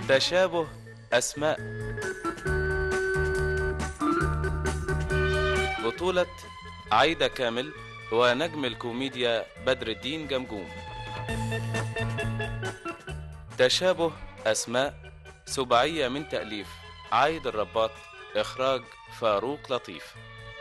تشابه أسماء. بطولة عايدة كامل ونجم الكوميديا بدر الدين جمجوم. تشابه أسماء سباعية من تأليف عايد الرباط، إخراج فاروق لطيف.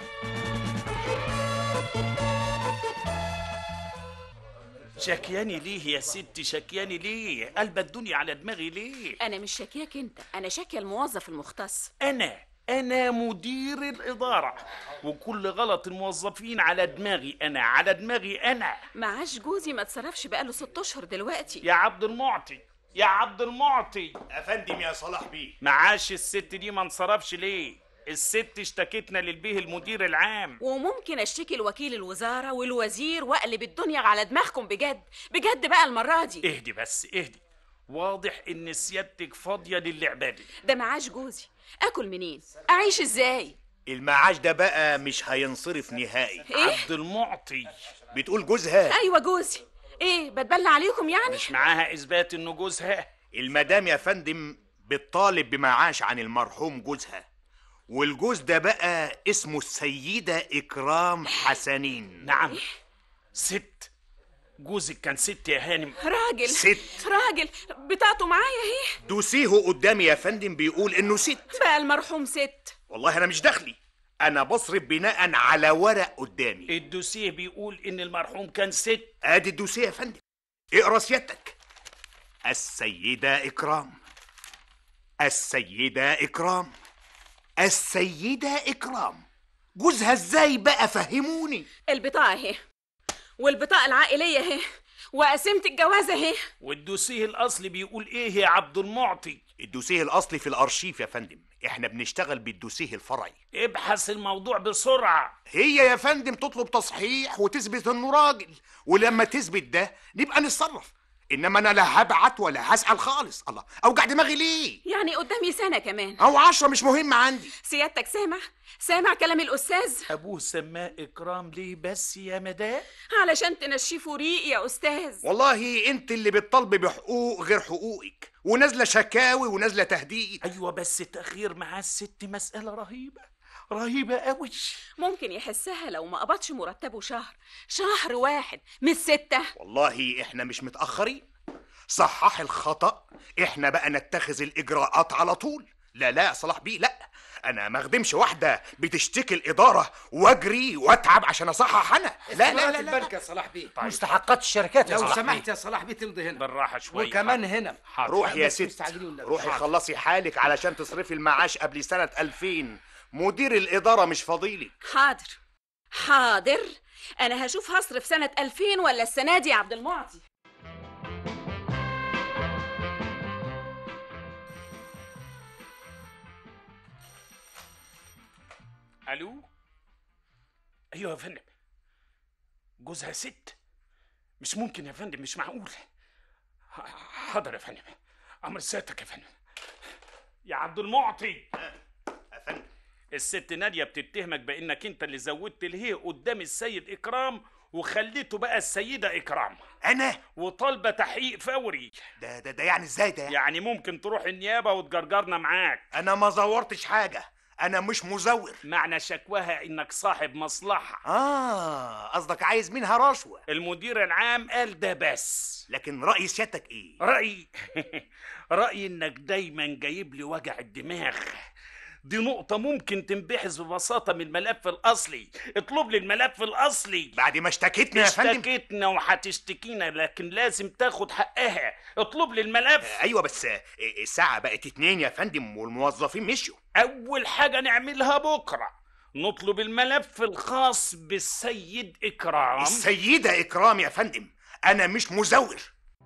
شكياني ليه يا ستي؟ شكياني ليه؟ قلب الدنيا على دماغي ليه؟ أنا مش شاكياك أنت، أنا شاكية الموظف المختص. أنا مدير الإدارة، وكل غلط الموظفين على دماغي أنا، على دماغي أنا. معاش جوزي ما اتصرفش بقاله 6 أشهر دلوقتي. يا عبد المعطي، يا عبد المعطي. أفندم يا صلاح بيه. معاش الست دي ما انصرفش ليه؟ الست اشتكتنا للبيه المدير العام. وممكن اشتكي لوكيل الوزارة والوزير واقلب الدنيا على دماغكم بجد بجد بقى المرة دي. اهدي بس اهدي، واضح ان سيادتك فاضية للعبة دي. ده معاش جوزي، اكل منين؟ اعيش ازاي؟ المعاش ده بقى مش هينصرف نهائي. إيه؟ عبد المعطي. بتقول جوزها؟ ايوه جوزي. ايه بتبلى عليكم يعني؟ مش معاها اثبات انه جوزها؟ المدام يا فندم بتطالب بمعاش عن المرحوم جوزها، والجوز ده بقى اسمه السيدة إكرام حسنين. نعم. ست؟ جوزك كان ست يا هانم؟ راجل. ست. راجل. بتاعته معايا اهي. دوسيه قدامي يا فندم بيقول انه ست. بقى المرحوم ست. والله انا مش دخلي، انا بصرف بناء على ورق قدامي. الدوسيه بيقول ان المرحوم كان ست. ادي الدوسيه يا فندم، اقرا سيادتك. السيدة إكرام، السيدة إكرام، السيدة إكرام. جوزها ازاي بقى؟ فهموني. البطاقة اهي، والبطاقة العائلية اهي، وقسيمة الجواز اهي. والدوسيه الاصلي بيقول ايه يا عبد المعطي؟ الدوسيه الاصلي في الارشيف يا فندم، احنا بنشتغل بالدوسيه الفرعي. ابحث الموضوع بسرعة. هي يا فندم تطلب تصحيح وتثبت انه راجل، ولما تثبت ده نبقى نتصرف، انما انا لا هبعت ولا هسأل خالص. الله، اوجع دماغي ليه؟ يعني قدامي سنة كمان او 10 مش مهم عندي. سيادتك سامع كلام الأستاذ؟ أبوه سماه إكرام ليه بس يا مدام؟ علشان تنشفوا ريق يا أستاذ. والله انت اللي بتطالبي بحقوق غير حقوقك، ونازله شكاوي ونازله تهديد. أيوة بس التأخير مع الست مسألة رهيبة رهيبة قوي. ممكن يحسها لو ما قبضش مرتبه شهر واحد مش 6. والله احنا مش متأخرين، صحح الخطأ، احنا بقى نتخذ الإجراءات على طول. لا يا صلاح بيه، لا، انا ما اخدمش واحدة بتشتكي الإدارة واجري واتعب عشان اصحح انا. لا البنك يا صلاح بيه. طيب. مستحقات الشركات يا لو صلاح سمحت بيه. يا صلاح بيه تمضي هنا بالراحة شوية وكمان هنا. روح يا بس ست، مستعجلين. روحي خلصي حالك علشان تصرفي المعاش قبل سنة 2000. مدير الإدارة مش فضيلك. حاضر. أنا هشوف هصرف سنة 2000 ولا السنة دي يا عبد المعطي. ألو؟ أيوة يا فندم، جوزها ست؟ مش ممكن يا فندم، مش معقول. حاضر يا فندم، أمر سيادتك يا فندم. يا عبد المعطي. يا فندم، الست نادية بتتهمك بأنك أنت اللي زودت الهي قدام السيد إكرام وخليته بقى السيدة إكرام. أنا؟ وطالبة تحقيق فوري. ده يعني إزاي ده؟ يعني ممكن تروح النيابة وتجرجرنا معاك. أنا ما زورتش حاجة، أنا مش مزور. معنى شكواها إنك صاحب مصلحة. قصدك عايز منها رشوة. المدير العام قال ده بس. لكن رأي سيادتك إيه؟ رأيي رأيي إنك دايما جايب لي وجع الدماغ. دي نقطة ممكن تنبحث ببساطة من الملف الأصلي. اطلب لي الملف الأصلي. بعد ما اشتكيتنا يا فندم. اشتكيتنا وهتشتكينا، لكن لازم تاخد حقها. اطلب لي الملف. أيوة بس الساعة بقت 2 يا فندم والموظفين مشوا. أول حاجة نعملها بكرة نطلب الملف الخاص بالسيد إكرام. السيدة إكرام يا فندم، أنا مش مزور.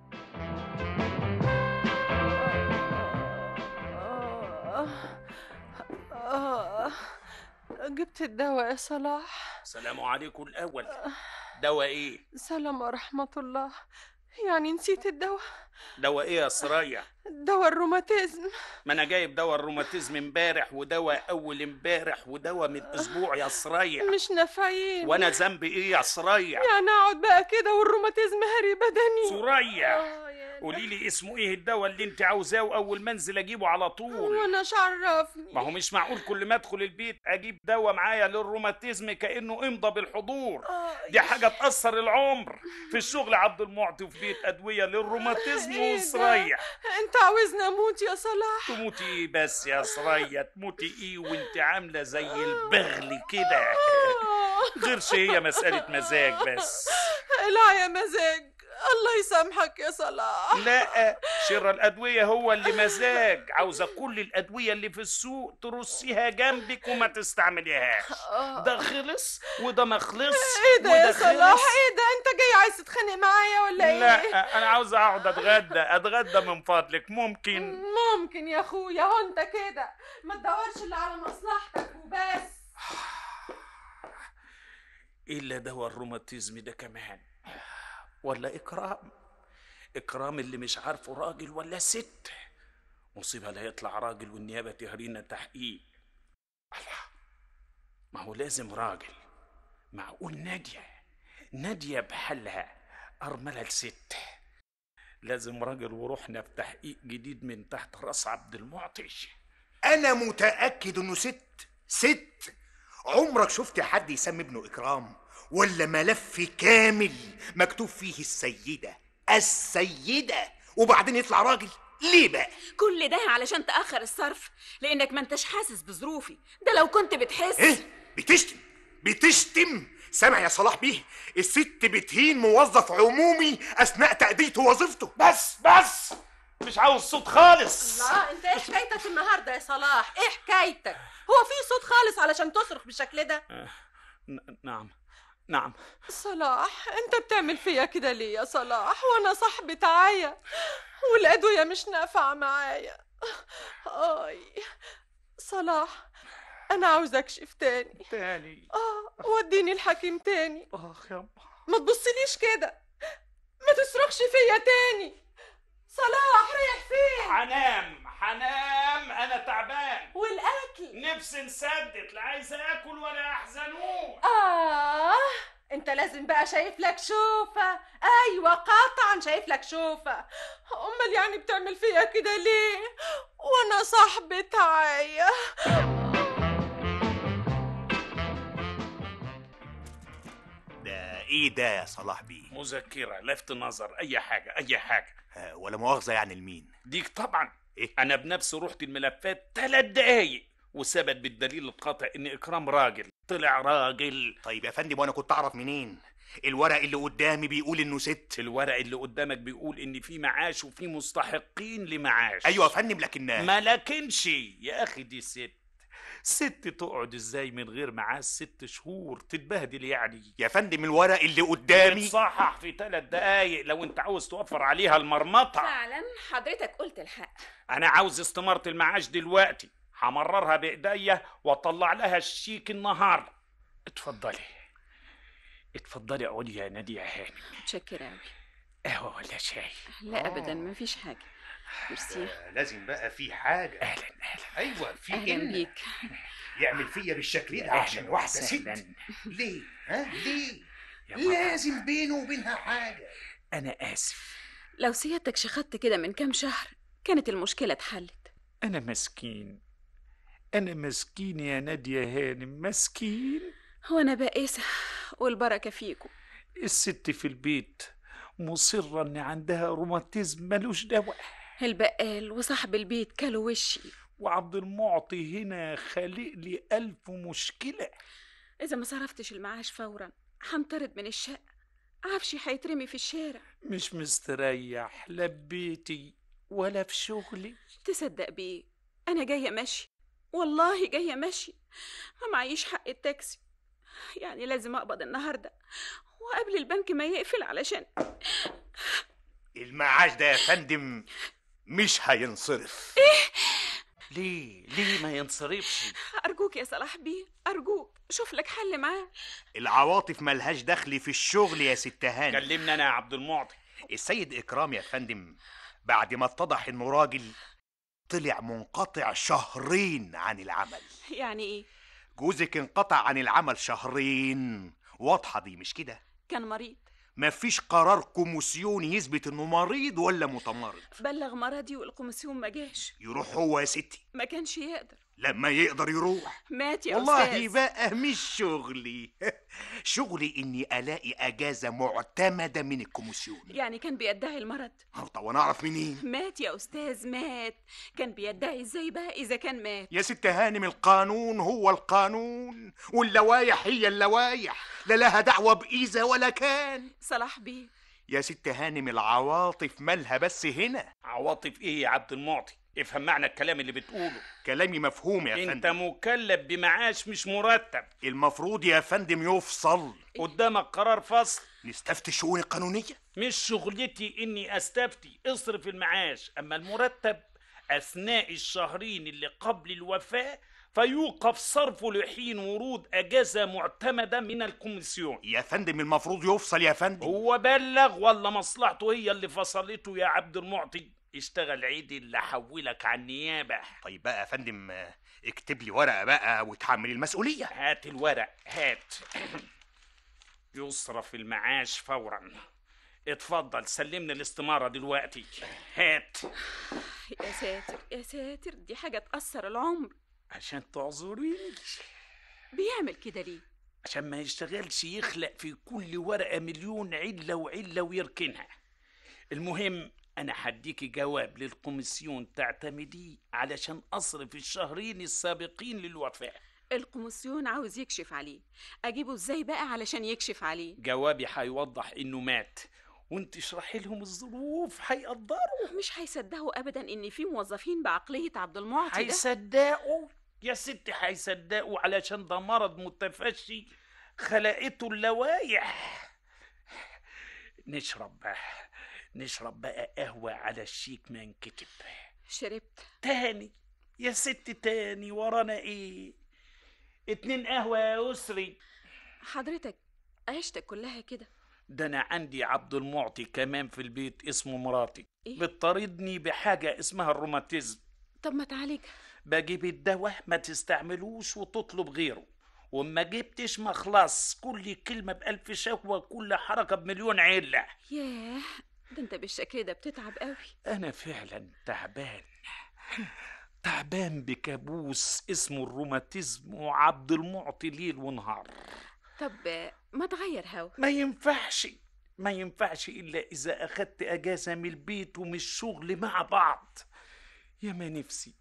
جبت الدواء يا صلاح؟ السلام عليكم الأول. دواء إيه؟ سلام ورحمة الله. يعني نسيت الدواء؟ دواء إيه يا سرايا؟ دواء الروماتيزم. ما أنا جايب دواء الروماتيزم امبارح، ودواء أول امبارح، ودواء من أسبوع يا سرايا. مش نافعين. وأنا ذنبي إيه يا سرايا؟ يعني أقعد بقى كده والروماتيزم هري بدني؟ سرايا قولي لي اسمه ايه الدواء اللي انت عاوزاه، واول ما انزل اجيبه على طول. وانا عرفني؟ ما هو مش معقول كل ما ادخل البيت اجيب دواء معايا للروماتيزم كانه امضى بالحضور. دي حاجه تاثر العمر. في الشغل عبد المعطي وفي بيت ادويه للروماتيزم وسريع. انت عاوزني اموت يا صلاح؟ تموتي ايه بس يا سرية؟ تموتي ايه وانت عامله زي البغل كده؟ غيرش هي مساله مزاج بس. لا يا مزاج، الله يسامحك يا صلاح. لا، شر الأدوية هو اللي مزاج. عاوزة كل الأدوية اللي في السوق ترصيها جنبك وما تستعمليهاش. ده خلص وده ما خلص. ايه ده يا صلاح؟ ايه ده؟ انت جاي عايز تتخانق معايا ولا ايه؟ لا، أنا عاوزة أقعد أتغدى من فضلك. ممكن؟ ممكن يا أخويا. هو أنت كده ما تدورش إلا على مصلحتك وبس. إلا دواء الروماتيزم ده كمان، ولا إكرام اللي مش عارفه راجل ولا ست. مصيبة لا يطلع راجل والنيابة تهرينا تحقيق. الله، ما هو لازم راجل. معقول نادية بحالها أرملة لست؟ لازم راجل وروحنا في تحقيق جديد من تحت راس عبد المعطي. أنا متأكد إنه ست. عمرك شفت حد يسمي ابنه إكرام ولا ملف كامل مكتوب فيه السيدة وبعدين يطلع راجل؟ ليه بقى؟ كل ده علشان تأخر الصرف، لأنك ما انتش حاسس بظروفي. ده لو كنت بتحس. إيه؟ بتشتم؟ سامع يا صلاح بيه؟ الست بتهين موظف عمومي أثناء تأديته وظيفته. بس مش عاوز صوت خالص. لا، انت ايه حكايتك النهارده يا صلاح؟ ايه حكايتك؟ هو في صوت خالص علشان تصرخ بالشكل ده؟ نعم. صلاح، انت بتعمل فيا كده ليه يا صلاح؟ وانا صاحبة عاية والأدوية مش نافعة معايا. صلاح، انا عاوز اكشف تاني. وديني الحكيم تاني. يا ما تبصليش كده، ما تصرخش فيا تاني. صلاح، رايح فين؟ حنام، انا تعبان والاكل نفسي انسدت، لا عايز اكل ولا احزنون. انت لازم بقى شايف لك شوفة. ايوه قطعا شايف لك شوفة. امال يعني بتعمل فيا كده ليه وانا صاحبة عاية؟ ده ايه ده يا صلاح بيه؟ مذكرة لفت نظر، اي حاجة. ولا مؤاخذة يعني لمين؟ ديك طبعا. إيه؟ انا بنفسي رحت الملفات 3 دقايق وثبت بالدليل القاطع ان اكرام راجل. طلع راجل. طيب يا فندم، وانا كنت اعرف منين؟ الورق اللي قدامي بيقول انه ست. الورق اللي قدامك بيقول ان في معاش وفي مستحقين لمعاش. ايوه يا فندم، ما لكنش يا اخي. دي ست تقعد ازاي من غير معاش 6 شهور؟ تتبهدل يعني. يا فندم الورق اللي قدامي بتصحح في 3 دقايق لو انت عاوز توفر عليها المرمطة. فعلا حضرتك قلت الحق. انا عاوز استمارة المعاش دلوقتي، همررها بايديا واطلع لها الشيك النهارده. اتفضلي اقعدي يا نادية هانم. متشكرة أوي. قهوة ولا شاي؟ لا أبدا، مفيش حاجة. ميرسي. لازم بقى في حاجة. اهلا. ايوه، في أهلا بيك. يعمل فيا بالشكل ده عشان واحدة ست؟ ليه؟ ليه؟ لازم بينه وبينها حاجة. انا اسف. لو سيادتك شخدت كده من كام شهر كانت المشكلة اتحلت. انا مسكين يا نادية هانم، مسكين. هو أنا بائسة والبركة فيكم. الست في البيت مصرة ان عندها روماتيزم ملوش دواء. البقال وصاحب البيت كلوا وشي، وعبد المعطي هنا خالق لي 1000 مشكلة. إذا ما صرفتش المعاش فورا هنطرد من الشقة، عفشي هيترمي في الشارع. مش مستريح لا ببيتي ولا في شغلي. تصدق بيه، أنا جاية ماشي، والله جاية ماشي، ما معيش حق التاكسي. يعني لازم أقبض النهاردة وقبل البنك ما يقفل علشان المعاش ده يا فندم مش هينصرف. ليه ما ينصرفش؟ أرجوك يا صلاح بيه، أرجوك شوف لك حل معاه. العواطف ملهاش دخل في الشغل يا ست هانم. كلمنا أنا يا عبد المعطي. السيد إكرام يا فندم بعد ما اتضح إنه راجل طلع منقطع 2 شهر عن العمل. يعني إيه؟ جوزك انقطع عن العمل 2 شهر. واضحة دي مش كده؟ كان مريض. مفيش قرار كوميسيوني يثبت انه مريض ولا متمرض. بلغ مرضي والكوميسيون ما جاش. يروح هو يا ستي؟ ما كانش يقدر. لما يقدر يروح. مات يا والله أستاذ. بقى مش شغلي. شغلي اني الاقي اجازة معتمدة من الكوميسيون. يعني كان بيدعي المرض. طب وانا اعرف منين؟ مات يا أستاذ، مات. كان بيدعي ازاي بقى إذا كان مات؟ يا ست هانم، القانون هو القانون واللوايح هي اللوايح، لا لها دعوة بإذا ولا كان. صلاح بيه. يا ست هانم، العواطف مالها بس هنا. عواطف ايه يا عبد المعطي؟ افهم معنى الكلام اللي بتقوله. كلامي مفهوم يا انت فندم. مكلف بمعاش مش مرتب. المفروض يا فندم يفصل. قدامك قرار فصل. نستفتي الشؤون القانونية. مش شغلتي اني استفتي، اصرف المعاش، اما المرتب اثناء الشهرين اللي قبل الوفاة فيوقف صرفه لحين ورود اجازة معتمدة من الكوميسيون. يا فندم المفروض يفصل يا فندم. هو بلغ ولا مصلحته هي اللي فصلته يا عبد المعطي؟ اشتغل عيد اللي حولك عن النيابة. طيب بقى يا فندم، اكتب لي ورقة بقى وتحمل المسؤولية. هات الورق، هات. يصرف المعاش فورا. اتفضل سلمني الاستمارة دلوقتي. هات. يا ساتر يا ساتر، دي حاجة تأثر العمر. عشان تعذريني. بيعمل كده ليه؟ عشان ما يشتغلش يخلق في كل ورقة مليون علة وعلة ويركنها. المهم أنا هديكي جواب للكوميسيون تعتمديه علشان أصرف الشهرين السابقين للوفاة. الكوميسيون عاوز يكشف عليه، أجيبه ازاي بقى علشان يكشف عليه؟ جوابي هيوضح إنه مات، وانت اشرحي لهم الظروف هيقدروا. مش هيصدقوا أبدا إن في موظفين بعقلية عبد المعطي ده. هيصدقوا يا ستي، هيصدقوا علشان ده مرض متفشي خلقته اللوايح. نشرب بقى قهوة على الشيك ما انكتب. شربت. تاني يا ست، تاني ورانا ايه؟ 2 قهوة يا أسري. حضرتك عيشتك كلها كده؟ ده أنا عندي عبد المعطي كمان في البيت اسمه مراتي. إيه؟ بتطاردني بحاجة اسمها الروماتيزم. طب ما تعالج. بجيب الدواء ما تستعملوش وتطلب غيره، وما جبتش ما خلاص، كل كلمة ب1000 شكوى، كل حركة بمليون علة. ياه، ده انت بالشكل ده بتتعب قوي. أنا فعلا تعبان بكابوس اسمه الروماتيزم وعبد المعطي ليل ونهار. طب ما تغير هوا. ما ينفعش إلا إذا أخدت أجازة من البيت ومن الشغل مع بعض. يا ما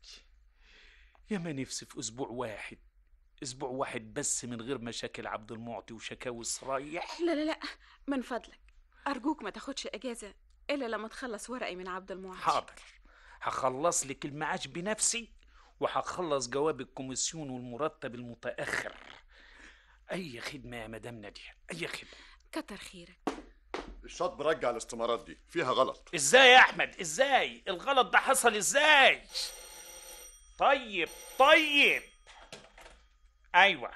نفسي في أسبوع واحد بس من غير مشاكل عبد المعطي وشكاوي صرايح. لا من فضلك أرجوك ما تاخدش أجازة إلا لما تخلص ورقي من عبد المعطي. حاضر، هخلص لك المعاش بنفسي، وهخلص جواب الكوميسيون والمرتب المتأخر. أي خدمة يا مدام نادية، أي خدمة. كتر خيرك. الشاطب رجع الاستمارات دي، فيها غلط. ازاي يا احمد؟ ازاي الغلط ده حصل؟ ازاي؟ طيب ايوه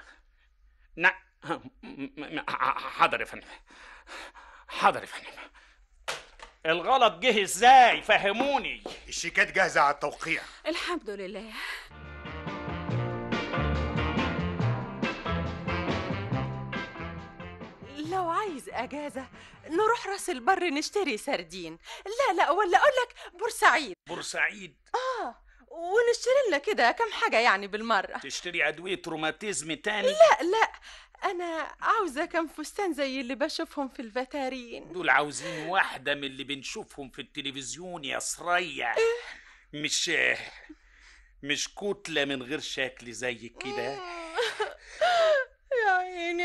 حاضر يا فندم. الغلط جه ازاي؟ فهموني. الشيكات جاهزة على التوقيع. الحمد لله. لو عايز اجازه نروح راس البر نشتري سردين. لا ولا اقولك بورسعيد. ونشتري لنا كده كم حاجه يعني بالمره. تشتري ادويه روماتيزم تاني؟ لا انا عاوزه كم فستان زي اللي بشوفهم في الفاترين. دول عاوزين واحده من اللي بنشوفهم في التلفزيون يا سرية. مش كتله من غير شكل زي كده. يا عيني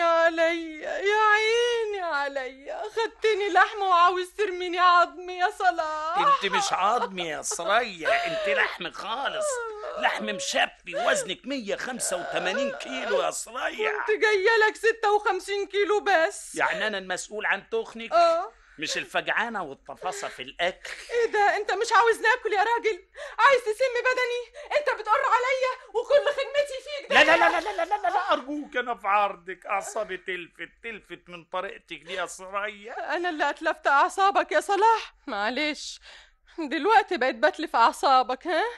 عليا خدتني لحم وعاوز ترميني عظمي يا صلاح. انت مش عظمي يا سرية، انت لحم خالص، لحم مشفي، وزنك 185 كيلو يا سرية. كنت جايه لك 56 كيلو بس. يعني انا المسؤول عن تخنك؟ مش الفجعانة والتفاصة في الأكل. ايه ده؟ انت مش عاوز ناكل يا راجل؟ عايز تسم بدني؟ انت بتقر عليا وكل خدمتي فيك ده. لا أرجوك، أنا في عرضك. أعصابي تلفت من طريقتك دي يا سرية. أنا اللي أتلفت أعصابك يا صلاح؟ معلش، دلوقتي بقيت بتلف أعصابك. ها؟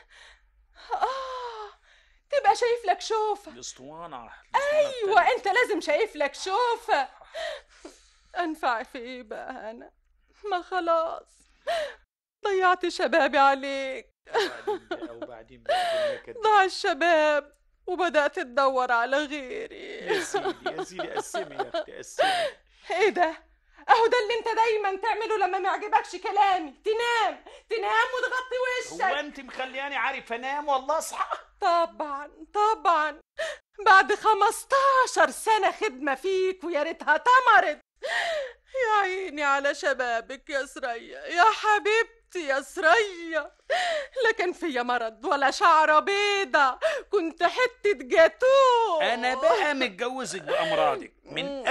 تبقى شايف لك شوفة. الاسطوانة. أيوة، أنت لازم شايف لك شوفة. أنفع في إيه بقى أنا؟ ما خلاص ضيعت شبابي عليك. وبعدين بقى ضاع الشباب وبدأت تدور على غيري. يا سيدي قسمي يا اختي قسمي. ايه ده؟ اهو ده اللي انت دايما تعمله لما ما يعجبكش كلامي، تنام وتغطي وشك. هو انت مخلياني عارف انام والله اصحى؟ طبعا بعد 15 سنة خدمة فيك ويا ريتها تمرت. يا عيني على شبابك يا سرية، يا حبيبتي يا سرية، لا كان فيا مرض ولا شعرة بيضة، كنت حتة جاتوه. انا بقى متجوزك بامراضك من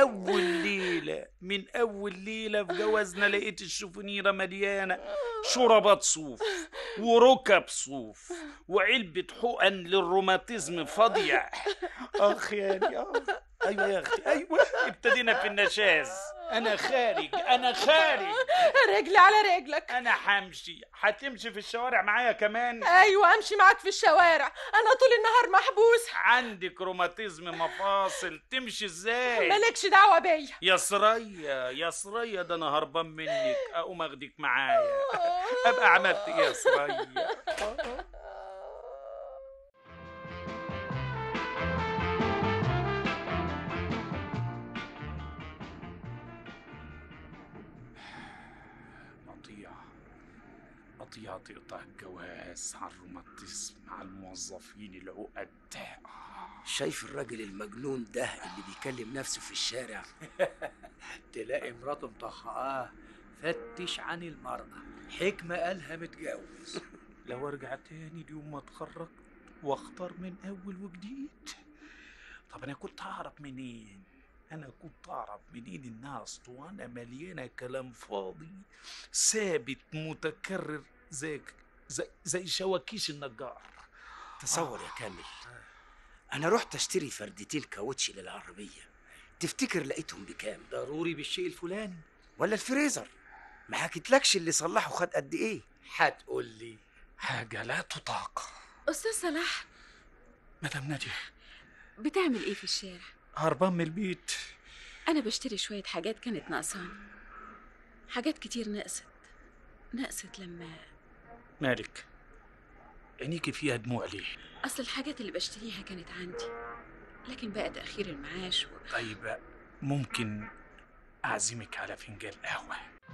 اول ليله في جوازنا. لقيت الشوفونيره مليانه شربات صوف وركب صوف وعلبه حقن للروماتيزم فاضيه. اخ يا ايوه يا اختي ايوه، ابتدينا في النشاز. انا خارج رجلي على رجلك. انا همشي. هتمشي في الشوارع معايا كمان؟ ايوه امشي معاك في الشوارع، انا طول النهار محبوسه. عندك روماتيزم مفاصل، تمشي ازاي؟ مالكش دعوه بيا يا سرية ده انا هربان منك. اقوم اخدك معايا. ابقى عملت ايه يا سرية؟ قطيعة تقطع الجواز على الروماتيزم على الموظفين العقد. شايف الراجل المجنون ده اللي بيكلم نفسه في الشارع؟ تلاقي مراته مطهقاه. فتش عن المرأة، حكمة قالها متجوز. لو ارجع تاني اليوم ما اتخرجت واختار من اول وجديد. طب انا كنت اعرف منين انها اسطوانه مليانه كلام فاضي ثابت متكرر زي شواكيش النجار. تصور يا كامل، انا رحت اشتري فردتين كاوتش للعربيه، تفتكر لقيتهم بكام؟ ضروري بالشيء الفلاني ولا الفريزر؟ ما حكيتلكش اللي صلحه خد قد ايه؟ هتقول لي حاجه لا تطاق. أستاذ صلاح، مدام نادية، بتعمل إيه في الشارع؟ هربان من البيت. أنا بشتري شوية حاجات كانت ناقصاني، حاجات كتير نقصت لما مالك عينيكي فيها دموع ليه؟ أصل الحاجات اللي بشتريها كانت عندي، لكن بقى تأخير المعاش طيب ممكن أعزمك على فنجان قهوة؟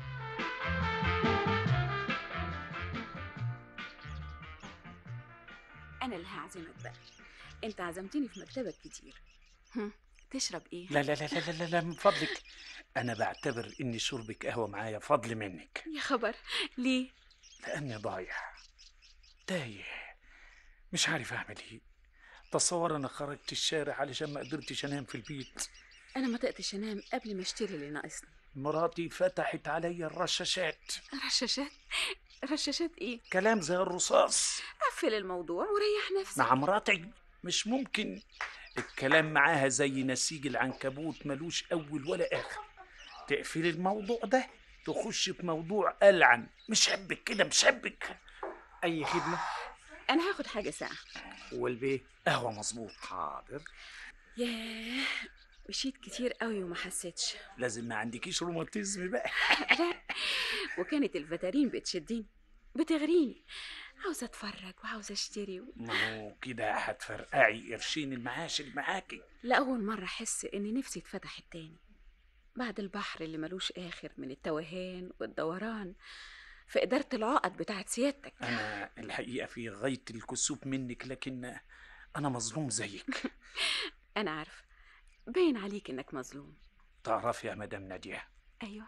أنا اللي هعزمك بقى، أنت عزمتني في مكتبك كتير. تشرب إيه؟ لا لا لا لا لا, لا من فضلك، أنا بعتبر إن شربك قهوة معايا فضل منك. يا خبر، ليه؟ لأني ضايع تايه مش عارف أعمل إيه. تصور أنا خرجت الشارع علشان ما قدرتش أنام في البيت. أنا ما طقتش أنام قبل ما أشتري اللي ناقصني. مراتي فتحت عليا الرشاشات. رشاشات إيه؟ كلام زي الرصاص. قفل الموضوع وريح نفسك. مع مراتي مش ممكن. الكلام معاها زي نسيج العنكبوت ملوش أول ولا آخر. تقفل الموضوع ده تخش في موضوع ألعن. مشبك كده مشبك. أي خدمة؟ أنا هاخد حاجة ساعة. والبيه؟ قهوة مظبوط. حاضر. ياه، مشيت كتير قوي وما حسيتش. لازم ما عندكيش روماتيزم بقى. لا، وكانت الفتارين بتشدني بتغريني، عاوزة اتفرج وعاوزة اشتري ما هو كده هتفرقعي قرشين المعاش اللي معاكي. لأول مرة احس ان نفسي اتفتحت تاني بعد البحر اللي ملوش آخر من التوهان والدوران في إدارة العقد بتاعت سيادتك. أنا الحقيقة في غاية الكسوف منك، لكن أنا مظلوم زيك. أنا عارف، باين عليك إنك مظلوم. تعرفي يا مدام نادية؟ أيوة.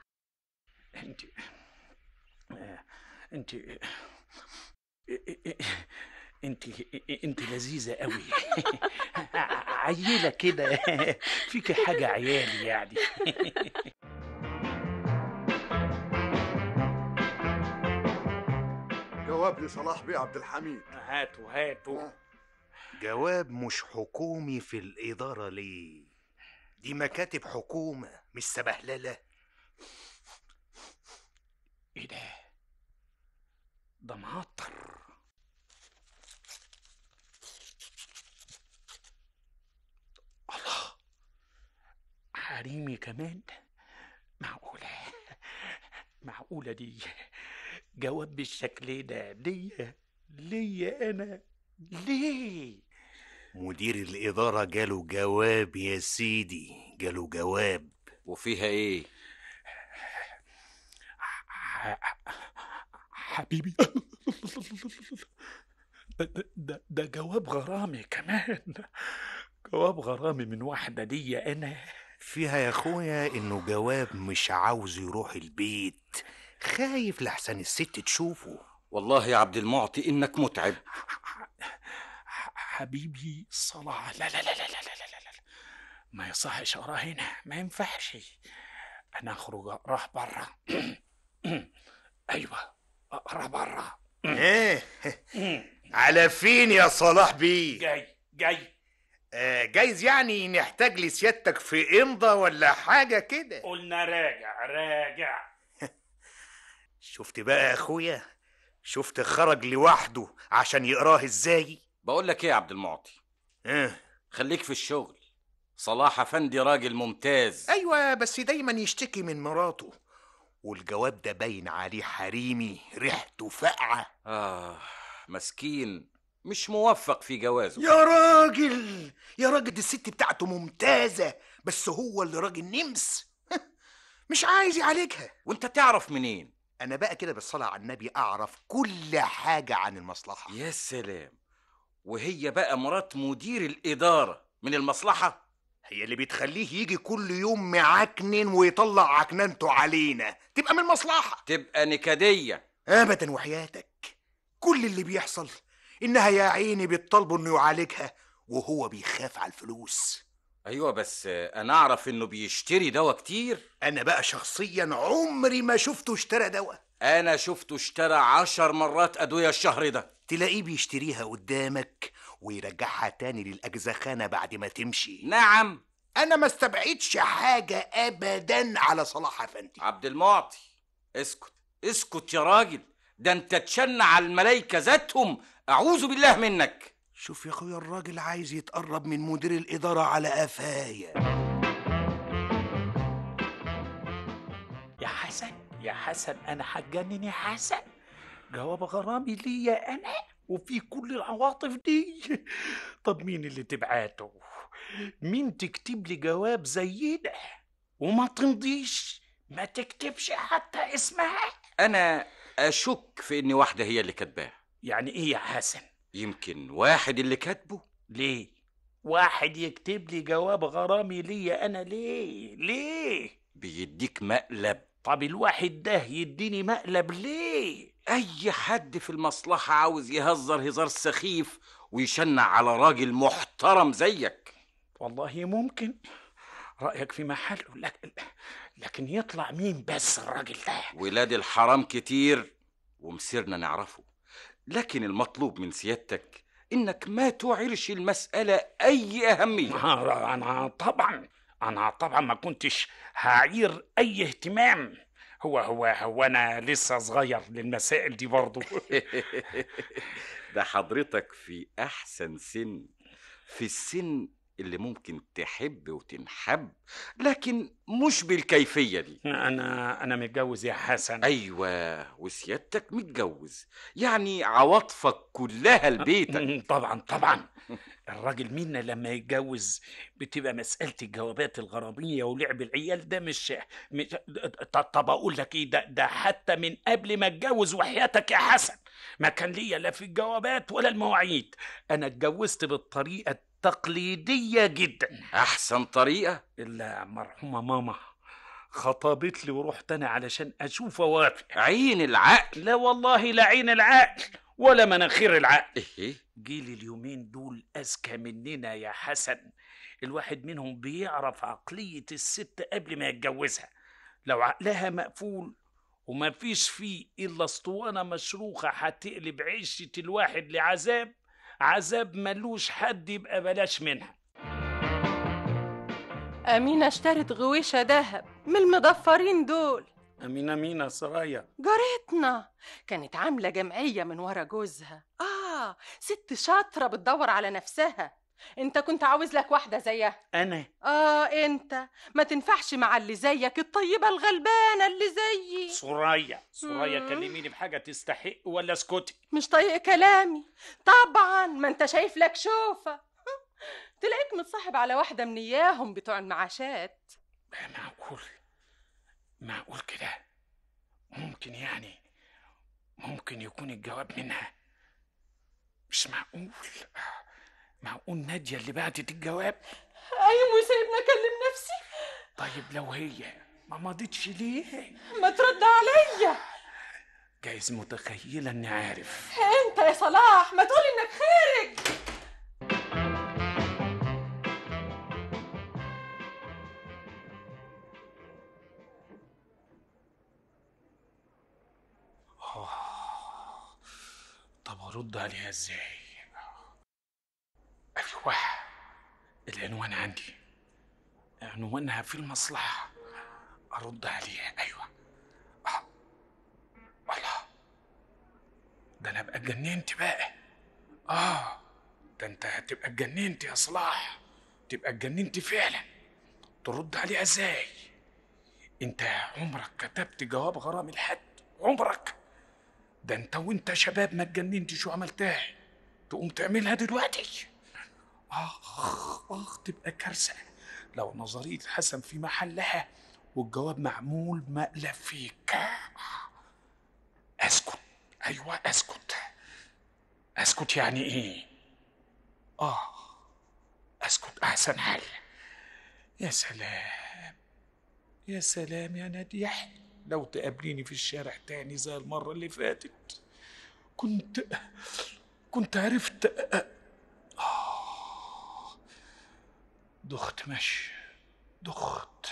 انت لذيذة قوي. عيلة كده. فيك حاجة عيالي يعني. جواب لصلاح بيه عبد الحميد. هاتوا. جواب مش حكومي في الإدارة ليه؟ دي مكاتب حكومة مش سبهللة. ايه ده معطر. الله، حريمي كمان. معقولة دي؟ جواب بالشكل ده ليا أنا ليه؟ مدير الإدارة جاله جواب يا سيدي، جاله جواب. وفيها ايه؟ حبيبي ده جواب غرامي كمان، جواب غرامي من واحدة ليا أنا. فيها يا اخويا انه جواب مش عاوز يروح البيت، خايف لحسن الست تشوفه. والله يا عبد المعطي انك متعب. حبيبي صلاح، لا لا لا لا لا لا لا لا، ما يصحش أقرأ هنا، ما ينفعش. أنا أخرج أقرأ برا. أيوة أقرأ برا. ايه على فين يا صلاح بيه؟ جاي جايز يعني نحتاج لسيادتك في امضة ولا حاجة كده. قلنا راجع. شفت بقى يا اخويا، شفت خرج لوحده عشان يقراه ازاي. بقول لك ايه يا عبد المعطي، خليك في الشغل. صلاح افندي راجل ممتاز. ايوه بس دايما يشتكي من مراته، والجواب ده باين عليه حريمي، ريحته فقعة. مسكين مش موفق في جوازه. يا راجل يا راجل، دي الست بتاعته ممتازة، بس هو اللي راجل نمس مش عايز يعالجها. وانت تعرف منين؟ انا بقى كده بالصلاة على النبي اعرف كل حاجة عن المصلحة. يا سلام، وهي بقى مرات مدير الإدارة من المصلحة؟ هي اللي بتخليه يجي كل يوم معكنن ويطلع عكننته علينا، تبقى من المصلحة؟ تبقى نكدية. ابدا وحياتك، كل اللي بيحصل انها يا عيني بتطلبه انه يعالجها وهو بيخاف على الفلوس. ايوه بس انا اعرف انه بيشتري دواء كتير. انا بقى شخصيا عمري ما شفته اشترى دواء. انا شفته اشترى 10 مرات ادوية الشهر ده. تلاقيه بيشتريها قدامك ويرجعها تاني للأجزخانة بعد ما تمشي. نعم. انا ما استبعدش حاجة ابدا على صلاح افندي. عبد المعطي اسكت يا راجل، ده انت تشن على الملايكة ذاتهم، اعوذ بالله منك. شوف يا اخويا، الراجل عايز يتقرب من مدير الإدارة على قفايا. يا حسن انا هتجنن يا حسن. جواب غرامي ليا انا وفي كل العواطف دي. طب مين اللي تبعته؟ مين تكتب لي جواب زي ده وما تمضيش، ما تكتبش حتى اسمها؟ انا اشك في ان واحدة هي اللي كاتباه. يعني ايه يا حسن؟ يمكن واحد اللي كاتبه. ليه واحد يكتب لي جواب غرامي ليا انا؟ ليه بيديك مقلب. طب الواحد ده يديني مقلب ليه؟ اي حد في المصلحة عاوز يهزر هزار سخيف ويشنع على راجل محترم زيك. والله ممكن، رأيك في محله، لكن يطلع مين بس الراجل ده؟ ولاد الحرام كتير ومسيرنا نعرفه، لكن المطلوب من سيادتك انك ما تعيرش المسألة اي اهمية. انا طبعا ما كنتش هعير اي اهتمام. هو انا لسه صغير للمسائل دي برضو. ده حضرتك في احسن سن، في السن اللي ممكن تحب وتنحب، لكن مش بالكيفية دي. انا متجوز يا حسن. ايوه، وسيادتك متجوز، يعني عواطفك كلها لبيتك. طبعا الراجل منا لما يتجوز بتبقى مسألة الجوابات الغرامية ولعب العيال ده مش طب اقول لك ايه، ده حتى من قبل ما اتجوز وحياتك يا حسن ما كان ليا لا في الجوابات ولا المواعيد. انا اتجوزت بالطريقة التقليدية جدا. احسن طريقة. الا مرحومة ماما خطبت لي ورحت انا علشان اشوف اوافق. عين العقل. لا والله لا عين العقل ولا مناخير العقل. جيل اليومين دول اذكى مننا يا حسن. الواحد منهم بيعرف عقلية الست قبل ما يتجوزها. لو عقلها مقفول وما فيش فيه الا اسطوانة مشروخة هتقلب عيشة الواحد عذاب ملوش حد، يبقى بلاش منها. أمينة اشترت غويشة دهب من المضفرين دول. أمينة سرايا جارتنا كانت عاملة جمعية من ورا جوزها. ست شاطرة بتدور على نفسها، انت كنت عاوز لك واحدة زيها. انا انت ما تنفعش مع اللي زيك، الطيبة الغلبانة اللي زيي. سوريا كلميني بحاجة تستحق ولا اسكتي؟ مش طايق كلامي طبعا، ما انت شايف لك شوفة. تلاقيك متصاحب على واحدة من اياهم بتوع المعاشات. معقول كده؟ ممكن يعني ممكن يكون الجواب منها. مش معقول نادية اللي بعتت الجواب؟ ايوه سيبني اكلم نفسي. طيب لو هي ما مضيتش ليه؟ ما ترد عليا. جايز متخيلة اني عارف. انت يا صلاح ما تقول انك خارج. طب ارد عليها ازاي؟ ايوه، العنوان عندي، عنوانها في المصلحة. ارد عليها. ايوه. الله، ده انا ابقى اتجننت بقى. ده انت هتبقى اتجننت يا صلاح، تبقى اتجننت فعلا. ترد عليها ازاي؟ انت عمرك كتبت جواب غرامي لحد؟ عمرك؟ ده انت وانت شباب ما اتجننتش وعملتها، تقوم تعملها دلوقتي؟ تبقى كارثة لو نظرية حسن في محلها والجواب معمول مقلب فيك. اسكت. ايوه اسكت يعني ايه؟ اسكت احسن حل. يا سلام يا نادية، لو تقابليني في الشارع تاني زي المرة اللي فاتت كنت عرفت. دخت ماشي، دخت.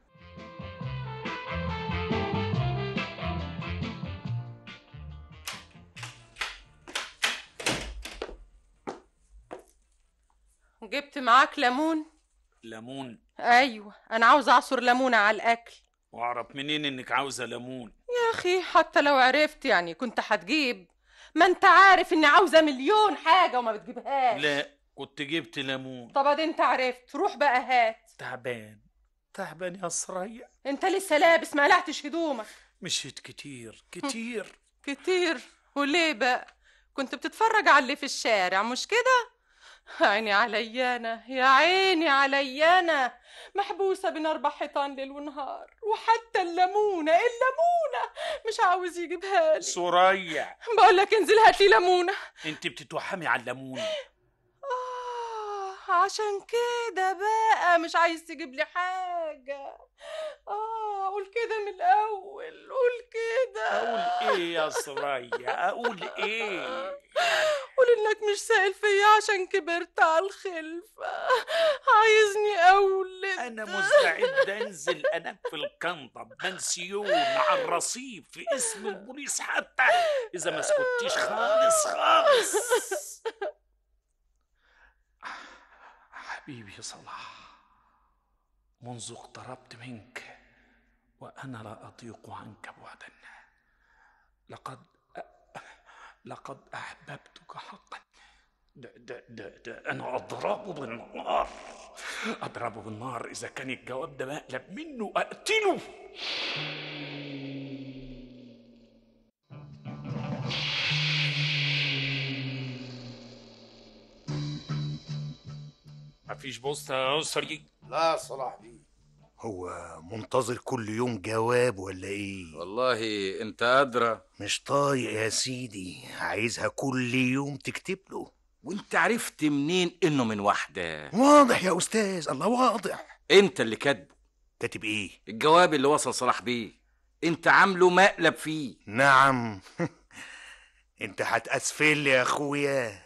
جبت معاك ليمون؟ ليمون؟ ايوه، انا عاوز اعصر ليمونه على الاكل. واعرف منين انك عاوزه ليمون؟ يا اخي حتى لو عرفت يعني كنت هتجيب؟ ما انت عارف اني عاوزه مليون حاجه وما بتجيبهاش. لا، كنت جبت ليمون. طب ادي انت عرفت، روح بقى هات. تعبان يا سرية. انت لسه لابس ما قلعتش هدومك. مشيت كتير. كتير؟ وليه بقى؟ كنت بتتفرج على اللي في الشارع مش كده؟ عيني عليا انا، يا عيني عليا انا، محبوسه بين 4 حيطان ليل ونهار، وحتى الليمونه مش عاوز يجيبها لي. سوريا، بقول لك انزل هات لي ليمونه. انت بتتوحمي على الليمون. عشان كده بقى مش عايز تجيب لي حاجه. قول كده من الاول، قول كده. اقول ايه يا سوريا؟ اقول ايه؟ قول انك مش سائل فيا عشان كبرت على الخلفة، عايزني اولد. انا مستعد انزل انام في الكنطة بنسيون على الرصيف في اسم البوليس حتى اذا ما سكتيش خالص. حبيبي صلاح، منذ اقتربت منك وانا لا اطيق عنك بعدا. لقد أحببتك حقا. ده أنا أضربه بالنار إذا كان الجواب ده مقلب منه أقتله. مفيش بوسطة يا أسري؟ لا صلاح بيه. هو منتظر كل يوم جواب ولا ايه؟ والله انت أدرى. مش طايق يا سيدي، عايزها كل يوم تكتب له. وانت عرفت منين انه من واحدة؟ واضح يا استاذ، الله واضح. انت اللي كاتبه. كاتب ايه؟ الجواب اللي وصل صلاح بيه انت عامله مقلب فيه. نعم. انت هتأسفل لي يا اخويا.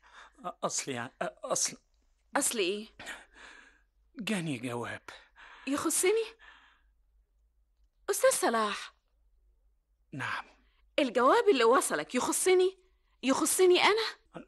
اصل ايه؟ جاني جواب يخصني؟ استاذ صلاح. نعم. الجواب اللي وصلك يخصني انا؟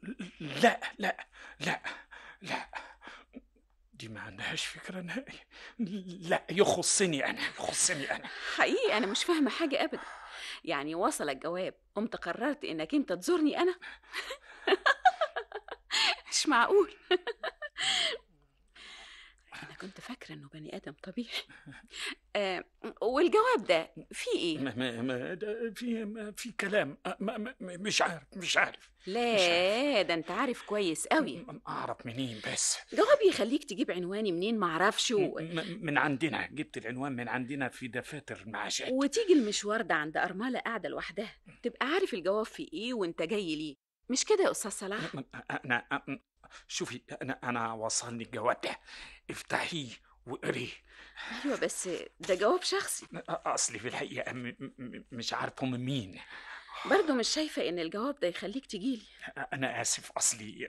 لا، دي ما عندهاش فكرة نهائي. لا، يخصني أنا. حقيقي أنا مش فاهمة حاجة أبدا. يعني وصلك جواب قمت قررت إنك أنت تزورني أنا؟ مش معقول. أنا كنت فاكرة إنه بني آدم طبيعي. والجواب ده فيه إيه؟ في كلام، مش عارف. لا، ده أنت عارف كويس قوي. أعرف منين بس؟ جواب يخليك تجيب عنواني منين معرفش من عندنا، جبت العنوان من عندنا في دفاتر معاشات. وتيجي المشوار ده عند أرملة قاعدة لوحدها، تبقى عارف الجواب فيه إيه وأنت جاي ليه، مش كده يا أستاذ صلاح؟ أنا شوفي، أنا وصلني الجواب ده، افتحيه وقريه. أيوة، بس ده جواب شخصي. أصلي في الحقيقة مش عارفه من مين. برضه مش شايفة إن الجواب ده يخليك تجيلي. أنا آسف، أصلي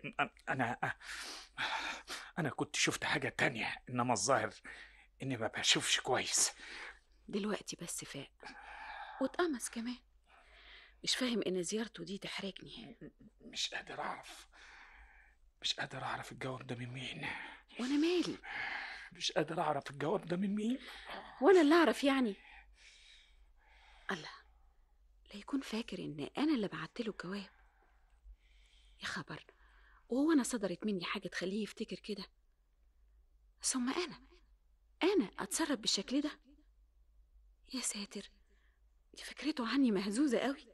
أنا كنت شفت حاجة تانية، إنما الظاهر إني ما بشوفش كويس. دلوقتي بس فاق واتقمص كمان. مش فاهم إن زيارته دي تحرجني. مش قادر أعرف الجواب ده من مين. وأنا مالي؟ مش قادر أعرف الجواب ده من مين. وأنا اللي أعرف يعني؟ الله، لا يكون فاكر إن أنا اللي بعتله الجواب. يا خبر، وهو أنا صدرت مني حاجة تخليه يفتكر كده؟ ثم أنا أتصرف بالشكل ده؟ يا ساتر، دي فكرته عني مهزوزة قوي.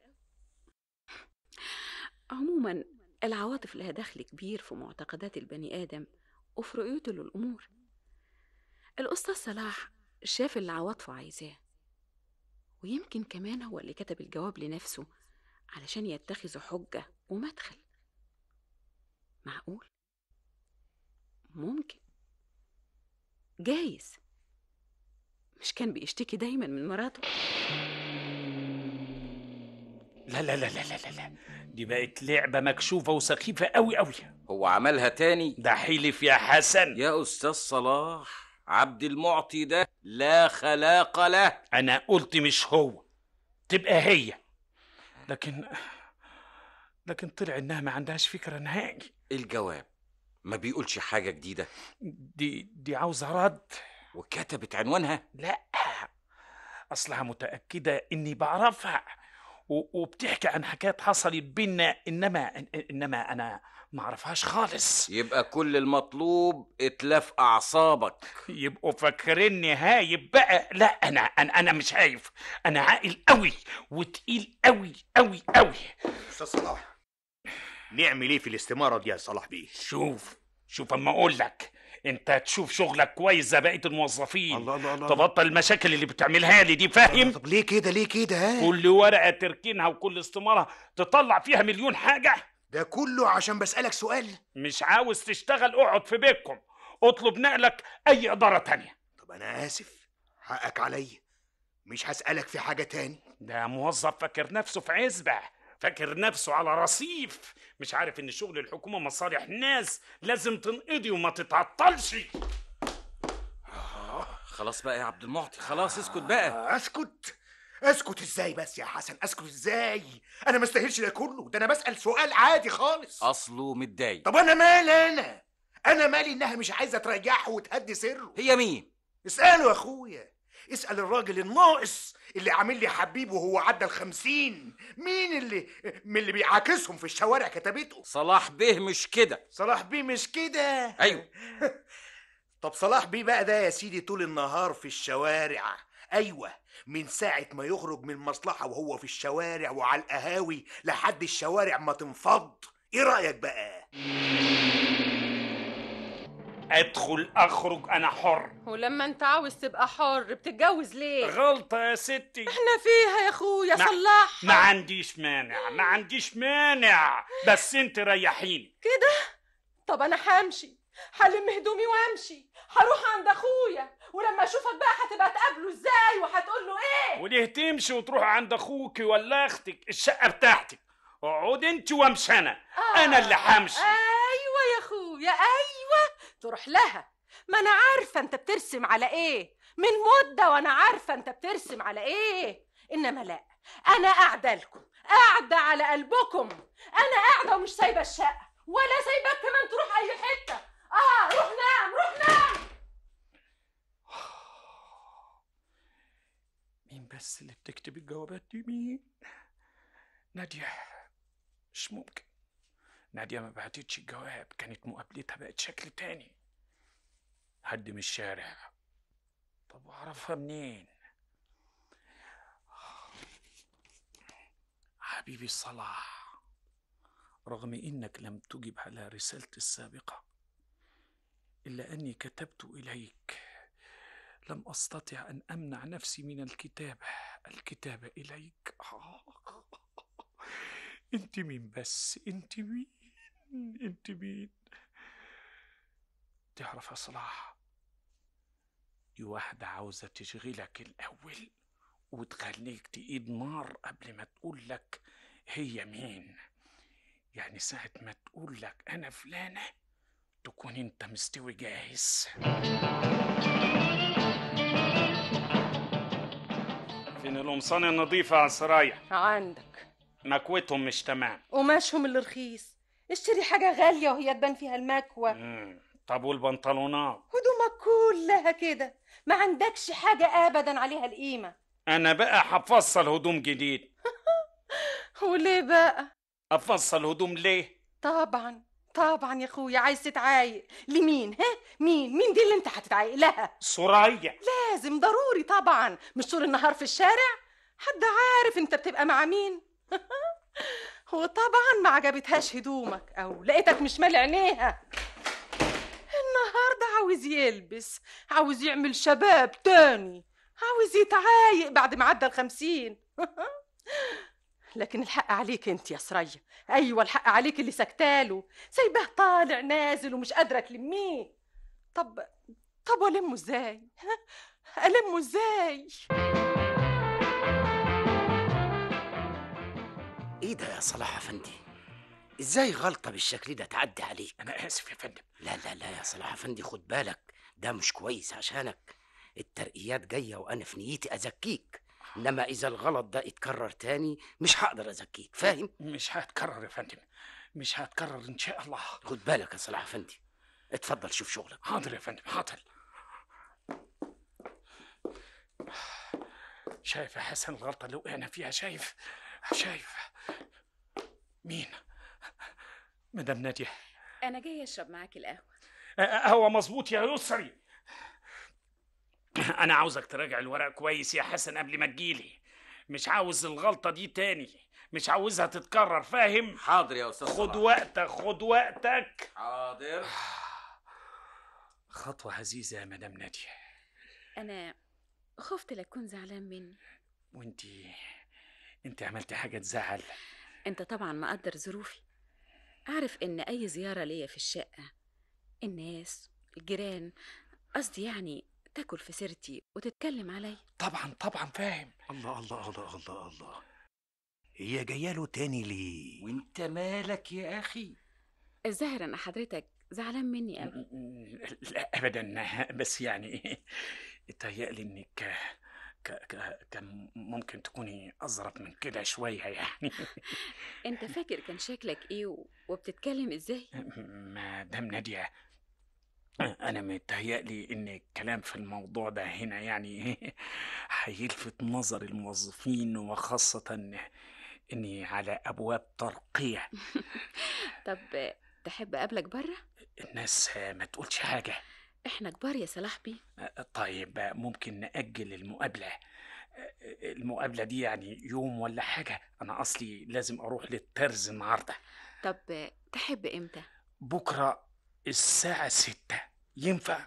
عموما العواطف لها دخل كبير في معتقدات البني آدم وفي رؤيته للأمور. الأستاذ صلاح شاف اللي عواطفه عايزاه، ويمكن كمان هو اللي كتب الجواب لنفسه علشان يتخذه حجة ومدخل. معقول؟ ممكن، جايز. مش كان بيشتكي دايما من مراته؟ لا لا لا لا لا لا، دي بقت لعبة مكشوفة وسخيفة قوي قوي. هو عملها تاني؟ ده حلف يا حسن. يا أستاذ صلاح، عبد المعطي ده لا خلاق له. أنا قلت مش هو، تبقى هي، لكن طلع إنها ما عندهاش فكرة نهائي. الجواب ما بيقولش حاجة جديدة؟ دي عاوزة رد. وكتبت عنوانها؟ لا، أصلها متأكدة إني بعرفها، وبتحكي عن حكايات حصلت بينا، إنما أنا ما أعرفهاش خالص. يبقى كل المطلوب اتلاف أعصابك. يبقوا فاكريني هايب بقى. لا، أنا مش هايف، أنا عاقل قوي وتقيل قوي قوي قوي. أستاذ صلاح، نعمل إيه في الاستمارة دي يا صلاح بيه؟ شوف أما أقول لك، انت تشوف شغلك كويس زي بقيه الموظفين. الله تبطل المشاكل اللي بتعملها لي دي، فاهم؟ طب ليه كده ها؟ كل ورقه تركنها وكل استماره تطلع فيها مليون حاجه. ده كله عشان بسألك سؤال؟ مش عاوز تشتغل؟ اقعد في بيتكم، اطلب نقلك اي اداره تانية. طب انا اسف، حقك عليا، مش هسألك في حاجه تاني. ده موظف فاكر نفسه في عزبه، فاكر نفسه على رصيف، مش عارف ان شغل الحكومه مصالح ناس لازم تنقضي وما تتعطلش. خلاص بقى يا عبد المعطي، خلاص اسكت بقى. اسكت ازاي بس يا حسن؟ اسكت ازاي؟ انا ما استاهلش ده كله، ده انا بسأل سؤال عادي خالص. اصله متضايق. طب انا مالي؟ انا مالي انها مش عايزه تريحه وتهدي سره؟ هي مين؟ اسأله يا اخويا، اسأل الراجل الناقص اللي عامل لي حبيب وهو عدى 50. مين اللي بيعاكسهم في الشوارع كتبته؟ صلاح بيه مش كده. صلاح بيه مش كده؟ ايوه. طب صلاح بيه بقى ده يا سيدي طول النهار في الشوارع. ايوه، من ساعة ما يخرج من المصلحة وهو في الشوارع وعلى القهاوي لحد الشوارع ما تنفض. ايه رأيك بقى؟ ادخل اخرج انا حر. ولما انت عاوز تبقى حر بتتجوز ليه؟ غلطة يا ستي. احنا فيها يا اخويا، صلحها. ما عنديش مانع، بس انت ريحيني كده. طب انا همشي، هلم هدومي وامشي، هروح عند اخويا، ولما اشوفك بقى هتبقى تقابله ازاي وهتقول له ايه؟ وليه تمشي وتروح عند اخوك ولا اختك؟ الشقة بتاعتك، اقعد انت وامشي انا اللي همشي. ايوه يا اخويا، ايوه، تروح لها. ما انا عارفه انت بترسم على ايه من مده، وانا عارفه انت بترسم على ايه. انما لا، انا قاعده لكم، قاعده على قلبكم. انا قاعده ومش سايبه الشقه ولا سايباك كمان تروح اي حته. روح نام. مين بس اللي بتكتب الجوابات دي؟ مين؟ نادية؟ مش ممكن، نادية ما بعتتش الجواب، كانت مقابلتها بقت شكل تاني. حد من الشارع. طب اعرفها منين؟ حبيبي صلاح، رغم انك لم تجب على رسالتي السابقة الا اني كتبت اليك، لم استطع ان امنع نفسي من الكتابة اليك. انت مين بس؟ انت مين؟ تعرف يا صلاح، دي واحدة عاوزة تشغلك الأول وتخليك تقيد نار قبل ما تقول لك هي مين. يعني ساعة ما تقول لك أنا فلانة تكون أنت مستوي جاهز. فين القمصان النظيفة يا سرايا؟ عندك. مكوتهم مش تمام. قماشهم اللي رخيص، اشتري حاجة غالية وهي تبان فيها المكوة. طب والبنطلونات؟ هدومك كلها كده، ما عندكش حاجة أبدا عليها القيمة. أنا بقى هفصل هدوم جديد. وليه بقى؟ أفصل هدوم ليه؟ طبعا يا اخويا، عايز تتعايق لمين؟ مين دي اللي انت هتتعايق لها؟ سرايا. لازم ضروري طبعا، مش طول النهار في الشارع، حد عارف انت بتبقى مع مين؟ وطبعا ما عجبتهاش هدومك او لقيتك مش مالي عينيها. النهارده عاوز يلبس، عاوز يعمل شباب تاني، عاوز يتعايق بعد ما عدى 50. لكن الحق عليك انت يا سرية، ايوه الحق عليك اللي سكتاله، سايباه طالع نازل ومش قادره تلميه. طب والمه ازاي؟ المه ازاي؟ ايه ده يا صلاح افندي؟ ازاي غلطة بالشكل ده تعدي عليك؟ أنا آسف يا فندم. لا يا صلاح افندي، خد بالك، ده مش كويس عشانك. الترقيات جاية وانا في نيتي ازكيك، انما اذا الغلط ده اتكرر تاني مش هقدر ازكيك، فاهم؟ مش هتكرر يا فندم، مش هتكرر ان شاء الله. خد بالك يا صلاح افندي، اتفضل شوف شغلك. حاضر يا فندم، حاضر. شايف يا حسن الغلطة اللي وقعنا فيها؟ شايف؟ مين؟ مدام نادية. أنا جاي أشرب معاك القهوة. هو مظبوط يا يسري. أنا عاوزك تراجع الورق كويس يا حسن قبل ما تجيلي، مش عاوز الغلطة دي تاني، مش عاوزها تتكرر، فاهم؟ حاضر يا أستاذ خد صلاح. وقتك. حاضر. خطوة عزيزة يا مدام نادية. أنا خفت لا تكون زعلان مني. انت عملتي حاجة تزعل. أنت طبعا مقدر ظروفي، عارف إن أي زيارة ليا في الشقة الناس الجيران، قصدي يعني تاكل في سيرتي وتتكلم علي. طبعا فاهم. الله، هي جايه له تاني ليه؟ وانت مالك يا اخي؟ الظاهر ان حضرتك زعلان مني قوي. لا ابدا، بس يعني اتهيألي انك كان ممكن تكوني اظرف من كده شويه يعني. انت فاكر كان شكلك ايه وبتتكلم ازاي؟ مدام نادية، أنا متهيألي إن الكلام في الموضوع ده هنا يعني هيلفت نظر الموظفين، وخاصة إني على أبواب ترقية. طب تحب أقابلك برا؟ الناس ما تقولش حاجة. إحنا كبار يا صلاح بيه. طيب ممكن نأجل المقابلة دي يعني يوم ولا حاجة؟ أنا أصلي لازم أروح للترز النهاردة. طب تحب إمتى؟ بكرة الساعة 6 ينفع؟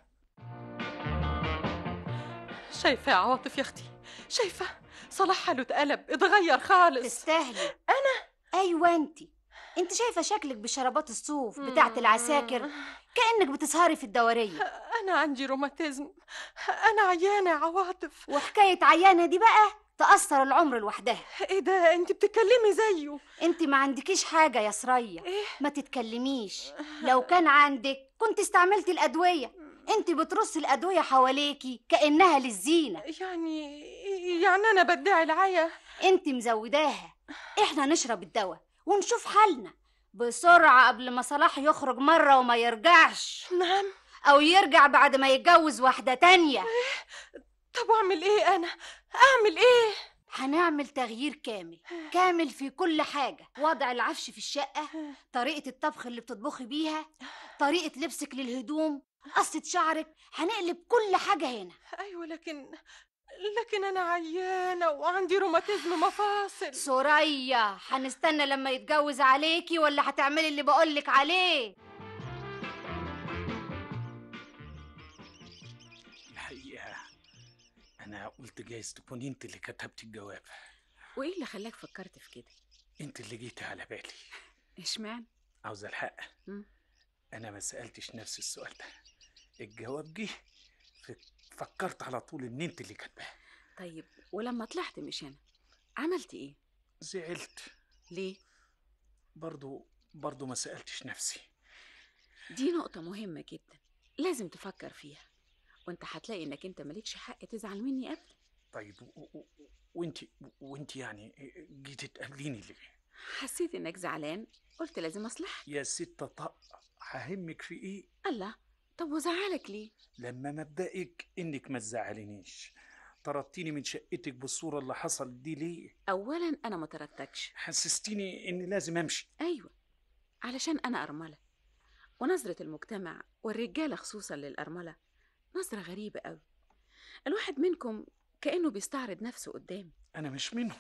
شايفة يا عواطف يا اختي، شايفة صلاح حاله اتقلب، اتغير خالص. تستاهلي. ايوه انت شايفه شكلك بشرابات الصوف بتاعت العساكر، كأنك بتسهري في الدورية. انا عندي روماتيزم، انا عيانة يا عواطف. وحكاية عيانة دي بقى تأثر العمر لوحدها. ايه ده، انت بتتكلمي زيه؟ انت ما عندكيش حاجة يا سرية. إيه؟ ما تتكلميش، لو كان عندك كنت استعملتي الأدوية. انت بترصي الأدوية حواليكي كأنها للزينة. يعني انا بدعي العيا. انت مزوداها. احنا نشرب الدواء ونشوف حالنا بسرعة قبل ما صلاح يخرج مرة وما يرجعش. نعم. او يرجع بعد ما يتجوز واحدة تانية. طب اعمل ايه انا؟ اعمل ايه؟ هنعمل تغيير كامل كامل في كل حاجة. وضع العفش في الشقة، طريقة الطبخ اللي بتطبخي بيها، طريقة لبسك للهدوم، قصة شعرك، هنقلب كل حاجة هنا. ايوه لكن انا عيانه وعندي روماتيزم مفاصل. سوريا، هنستنى لما يتجوز عليكي ولا هتعملي اللي بقولك عليه؟ الحقيقة أنا قلت جايز تكون أنت اللي كتبت الجواب. وايه اللي خلاك فكرت في كده؟ أنت اللي جيتي على بالي. اشمعنى؟ عاوز الحق، مم. أنا ما سألتش نفس السؤال ده. الجواب جه فكرت على طول إن أنت اللي كاتباه. طيب ولما طلعت مش انا عملت ايه؟ زعلت. ليه؟ برضو ما سألتش نفسي. دي نقطة مهمة جدا لازم تفكر فيها، وانت هتلاقي انك انت مالكش حق تزعل مني ابدا. طيب وانت يعني جيتي تقابليني ليه؟ حسيت انك زعلان، قلت لازم اصلحك. يا ست طق، ههمك في ايه؟ الله، طب وزعلك ليه؟ لما مبدأك انك ما تزعلنيش، طردتيني من شقتك بالصورة اللي حصلت دي ليه؟ اولا انا ما طردتكش، حسستيني اني لازم امشي. ايوه علشان انا ارملة، ونظرة المجتمع والرجالة خصوصا للأرملة نظرة غريبة قوي. الواحد منكم كأنه بيستعرض نفسه قدامي. انا مش منهم.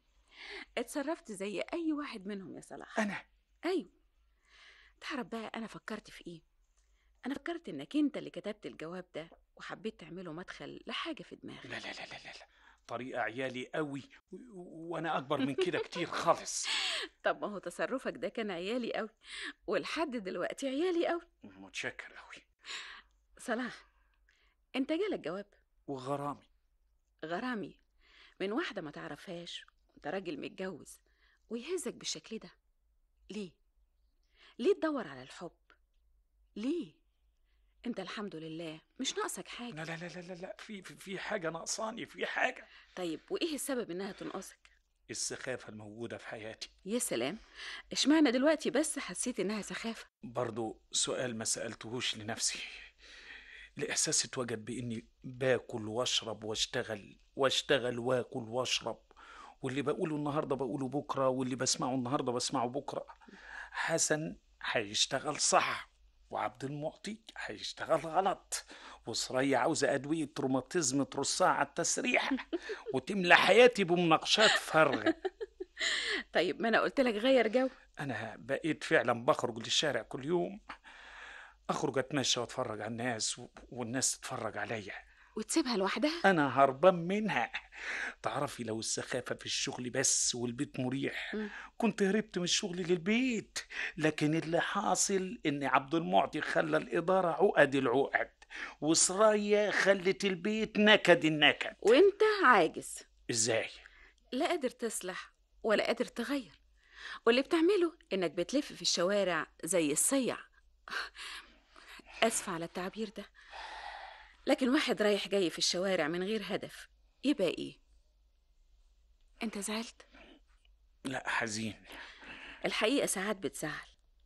اتصرفت زي اي واحد منهم يا صلاح. انا؟ ايوه. تعرف بقى انا فكرت في ايه؟ انا فكرت انك انت اللي كتبت الجواب ده وحبيت تعمله مدخل لحاجة في دماغك. لا لا لا لا لا، طريقة عيالي قوي وانا اكبر من كده كتير خالص. طب ما هو تصرفك ده كان عيالي قوي، ولحد دلوقتي عيالي قوي. متشكر قوي. صلاح، انت جالك جواب وغرامي؟ غرامي من واحدة ما تعرفهاش، وانت راجل متجوز، ويهزك بالشكل ده ليه؟ ليه تدور على الحب؟ ليه؟ انت الحمد لله مش ناقصك حاجة. لا لا لا لا لا، في حاجة ناقصاني، في حاجة. طيب وايه السبب انها تنقصك؟ السخافة الموجودة في حياتي. يا سلام، اشمعنى دلوقتي بس حسيت انها سخافة؟ برضو سؤال ما سألتهوش لنفسي. الإحساس اتوجد بإني باكل واشرب واشتغل واكل واشرب، واللي بقوله النهاردة بقوله بكرة، واللي بسمعه النهاردة بسمعه بكرة. حسن هيشتغل صح، وعبد المعطي هيشتغل غلط، وسرية عاوزة أدوية روماتيزم ترصها على التسريح وتملى حياتي بمناقشات فارغة. طيب ما أنا قلت لك غير جو. أنا بقيت فعلا بخرج للشارع كل يوم، أخرج أتمشى وأتفرج على الناس والناس تتفرج عليا. وتسيبها لوحدها؟ أنا هربان منها. تعرفي لو السخافة في الشغل بس والبيت مريح كنت هربت من الشغل للبيت، لكن اللي حاصل إن عبد المعطي خلى الإدارة عقد العقد، وسرية خلت البيت نكد النكد. وإنت عاجز. إزاي؟ لا قادر تصلح ولا قادر تغير، واللي بتعمله إنك بتلف في الشوارع زي الصيع. أسف على التعبير ده، لكن واحد رايح جاي في الشوارع من غير هدف يبقى ايه؟ انت زعلت؟ لا، حزين. الحقيقة ساعات بتزعل.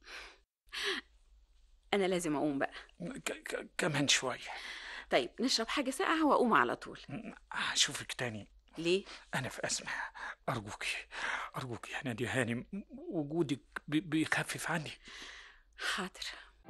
انا لازم اقوم بقى. كمان شوية. طيب نشرب حاجة ساقعة واقوم على طول. هشوفك تاني. ليه؟ انا في أزمة، ارجوك يا نادي هانم، وجودك بيخفف عني. حاضر.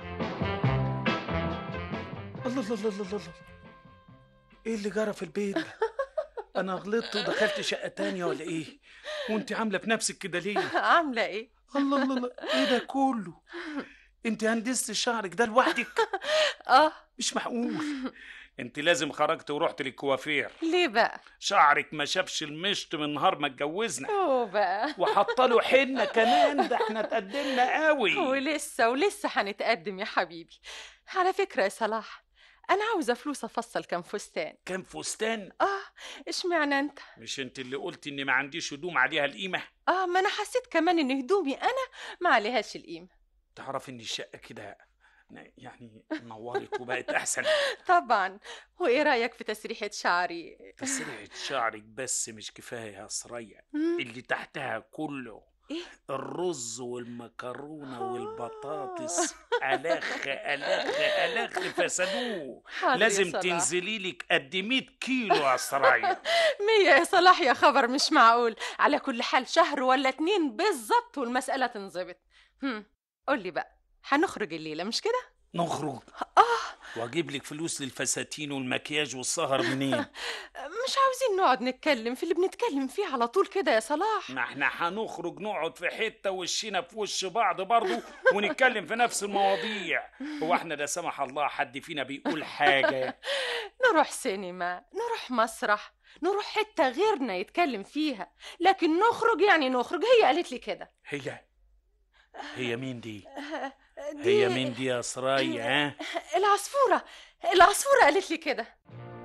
الله الله الله الله الله، ايه اللي جرى في البيت ده؟ انا غلطت ودخلت شقة تانية ولا ايه؟ وانت عاملة بنفسك كده ليه؟ عاملة ايه؟ الله الله الله، ايه ده كله؟ انت هندست شعرك ده لوحدك؟ مش معقول. انت لازم خرجت ورحت للكوافير. ليه بقى؟ شعرك ما شافش المشط من نهار ما اتجوزنا. بقى وحطله حنة كمان، ده احنا اتقدمنا قوي. ولسه هنتقدم يا حبيبي. على فكرة يا صلاح، أنا عاوزة فلوس أفصل كام فستان. كام فستان؟ اشمعنى أنت؟ مش أنت اللي قلت إني ما عنديش هدوم عليها القيمة؟ ما أنا حسيت كمان إن هدومي أنا ما عليهاش القيمة. تعرف إن الشقة كده يعني نورت وبقت أحسن. طبعا. وإيه رأيك في تسريحة شعري؟ تسريحة شعرك بس مش كفاية يا سرية، اللي تحتها كله. إيه؟ الرز والمكرونة والبطاطس ألخ فسدوه. حاضر يا لازم صلاح. تنزلي لك قد 100 كيلو يا سرايا. 100 يا صلاح يا خبر مش معقول. على كل حال شهر ولا 2 بالظبط والمسألة تنظبط. قول لي بقى هنخرج الليلة مش كده؟ نخرج واجيب لك فلوس للفساتين والمكياج والسهر منين؟ مش عاوزين نقعد نتكلم في اللي بنتكلم فيه على طول كده يا صلاح. ما احنا هنخرج نقعد في حتة وشنا في وش بعض برضه ونتكلم في نفس المواضيع. هو احنا لا سمح الله حد فينا بيقول حاجة؟ نروح سينما، نروح مسرح، نروح حتة غيرنا يتكلم فيها، لكن نخرج يعني نخرج. هي قالت لي كده. هي مين دي؟ هي مين دي يا سرايا؟ ها؟ العصفورة قالت لي كده.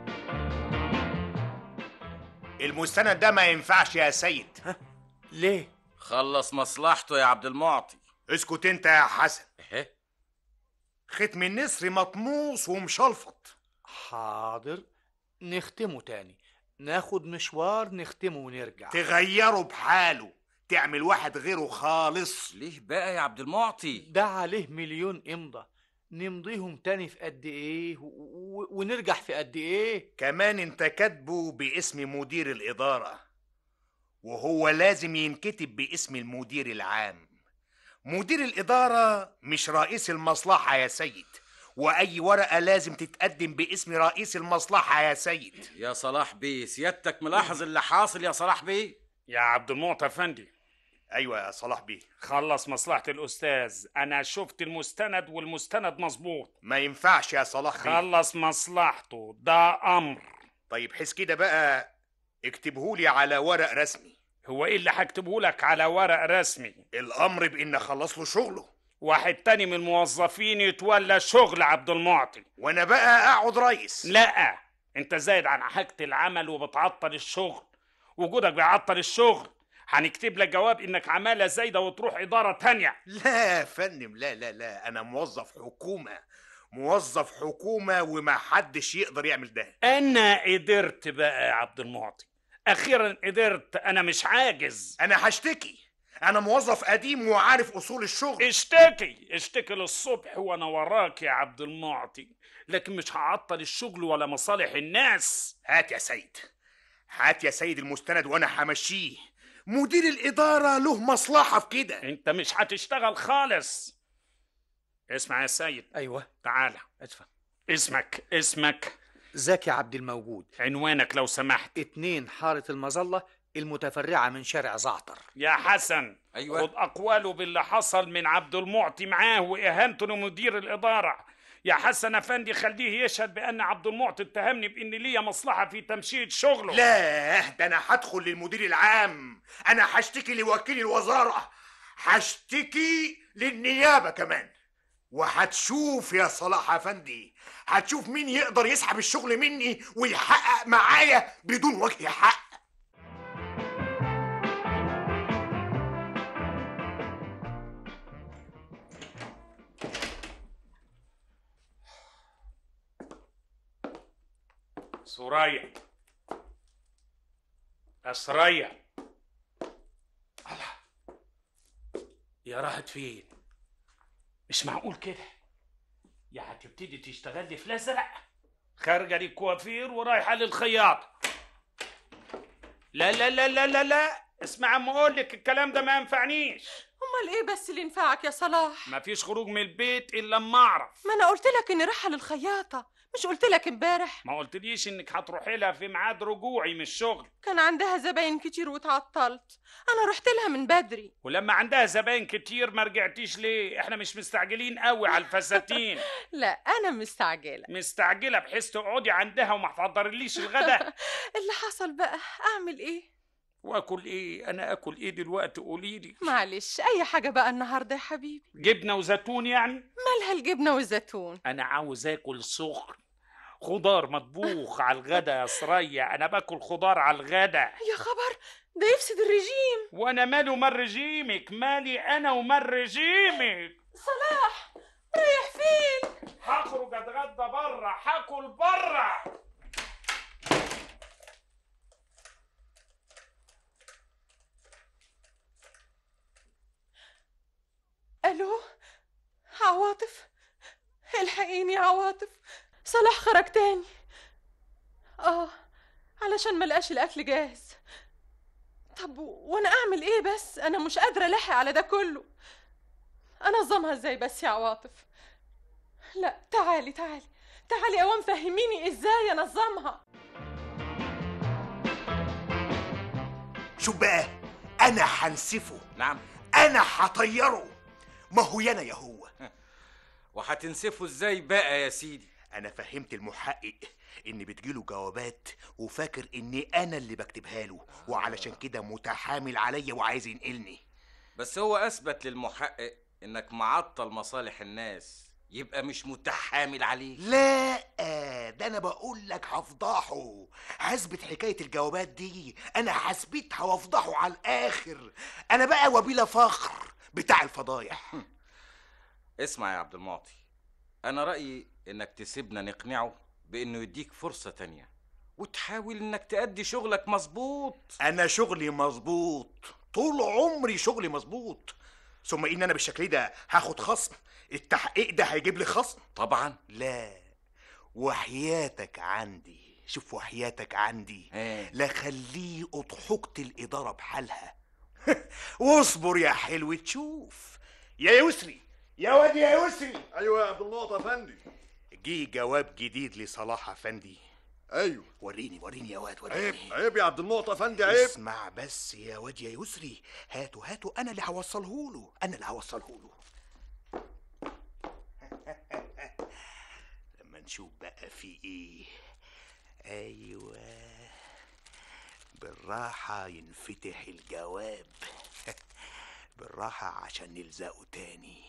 المستند ده ما ينفعش يا سيد. ليه؟ خلص مصلحته يا عبد المعطي. اسكت انت يا حسن. ايه؟ ختم النسر مطموس ومشلفط. حاضر، نختمه تاني، ناخد مشوار نختمه ونرجع. تغيره بحاله، تعمل واحد غيره خالص. ليه بقى يا عبد المعطي؟ ده عليه 1,000,000 إمضة، نمضيهم تاني في قد ايه ونرجع في قد ايه؟ كمان انت كاتبه باسم مدير الإدارة، وهو لازم ينكتب باسم المدير العام. مدير الإدارة مش رئيس المصلحة يا سيد، وأي ورقة لازم تتقدم باسم رئيس المصلحة يا سيد. يا صلاح بيه، سيادتك ملاحظ اللي حاصل يا صلاح بيه؟ يا عبد المعطي افندي. ايوه يا صلاح بيه. خلص مصلحة الأستاذ، أنا شفت المستند والمستند مظبوط. ما ينفعش يا صلاح بيه. خلص مصلحته، ده أمر. طيب حس كده بقى، اكتبهولي على ورق رسمي. هو إيه اللي هكتبهولك على ورق رسمي؟ الأمر بإن أخلص له شغله. واحد تاني من الموظفين يتولى شغل عبد المعطي، وأنا بقى أقعد رئيس. لا، أنت زايد عن حاجة العمل وبتعطل الشغل. وجودك بيعطل الشغل. هنكتب لك جواب انك عمالة زايدة وتروح إدارة تانية. لا يا فندم، لا، أنا موظف حكومة وما حدش يقدر يعمل ده. أنا قدرت بقى يا عبد المعطي، أخيرا قدرت. أنا مش عاجز. أنا هشتكي. أنا موظف قديم وعارف أصول الشغل. اشتكي للصبح وأنا وراك يا عبد المعطي، لكن مش هعطل الشغل ولا مصالح الناس. هات يا سيد المستند وأنا همشيه. مدير الإدارة له مصلحة في كده. أنت مش هتشتغل خالص. اسمع يا سيد. أيوة. تعالى. ادفع. اسمك زكي عبد الموجود. عنوانك لو سمحت. 2 حارة المظلة المتفرعة من شارع زعتر. يا حسن. أيوة. خد أقواله باللي حصل من عبد المعطي معاه وإهانته لمدير الإدارة. يا حسن أفندي خليه يشهد بأن عبد المعطي اتهمني بأن ليا مصلحة في تمشية شغله. لا، ده أنا هدخل للمدير العام. أنا هشتكي لوكيل الوزارة، هشتكي للنيابة كمان. وهتشوف يا صلاح أفندي، هتشوف مين يقدر يسحب الشغل مني ويحقق معايا بدون وجه حق. سوريا، أسرية. الله، يا راحت فين؟ مش معقول كده. يا هتبتدي تشتغلي في الأزرق، خارجة للكوافير ورايحة للخياط. لا لا لا لا لا لا، اسمع أما أقول لك، الكلام ده ما ينفعنيش. امال ايه بس اللي ينفعك يا صلاح؟ مفيش خروج من البيت إلا لما أعرف. ما انا قلت لك اني رايحه للخياطه، مش قلت لك امبارح؟ ما قلتليش إنك هتروحي لها في ميعاد رجوعي من الشغل. كان عندها زباين كتير واتعطلت، انا رحت لها من بدري. ولما عندها زباين كتير ما رجعتيش ليه؟ احنا مش مستعجلين قوي على الفساتين. لا انا مستعجله بحيث تقعدي عندها وما تحضرليش الغدا. اللي حصل بقى اعمل ايه؟ واكل ايه؟ انا اكل ايه دلوقتي؟ قوليلي. معلش اي حاجه بقى النهارده يا حبيبي. جبنه وزيتون يعني؟ مالها الجبنه والزيتون؟ انا عاوز اكل سخن، خضار مطبوخ على الغدا يا سرية. انا باكل خضار على الغدا. يا خبر، ده يفسد الرجيم. وانا مالي ومال رجيمك؟ مالي انا ومال رجيمك؟ صلاح رايح فين؟ هخرج اتغدى بره، هاكل بره. الو، عواطف، الحقيني يا عواطف، صلاح خرج تاني. علشان ملقاش الاكل جاهز. طب وانا اعمل ايه بس؟ انا مش قادره الحق على ده كله. انظمها ازاي بس يا عواطف؟ لا، تعالي اوام فهميني ازاي انظمها. شوف بقى، انا هنسفه. نعم. انا هطيره. ما هو يانا يا هو. وهتنسفه ازاي بقى يا سيدي؟ انا فهمت المحقق ان بتجيله جوابات وفاكر اني انا اللي بكتبها له، وعلشان كده متحامل عليا وعايز ينقلني. بس هو اثبت للمحقق انك معطل مصالح الناس، يبقى مش متحامل عليه. لا، ده انا بقول لك هفضحه. هثبت حكايه الجوابات دي، انا هثبتها وافضحه على الاخر. انا بقى وبيلا فخر بتاع الفضايح. اسمع يا عبد المعطي، انا رايي انك تسيبنا نقنعه بانه يديك فرصه تانية وتحاول انك تأدي شغلك مظبوط. انا شغلي مظبوط، طول عمري شغلي مظبوط. ثم ان انا بالشكل ده هاخد خصم؟ التحقيق ده هيجيب لي خصم؟ طبعا لا، وحياتك عندي، شوف وحياتك عندي لا خليه اضحكت الاداره بحالها. واصبر يا حلو تشوف. يا يسري، يا واد يا يسري. ايوه يا عبد المعطي افندي. جه جواب جديد لصلاح افندي. ايوه. وريني يا واد، وريني. عيب يا عبد المعطي افندي، عيب. اسمع بس يا واد يا يسري، هاتوا انا اللي هوصله له. لما نشوف بقى في ايه. ايوه، بالراحة ينفتح الجواب. بالراحة عشان نلزقه تاني.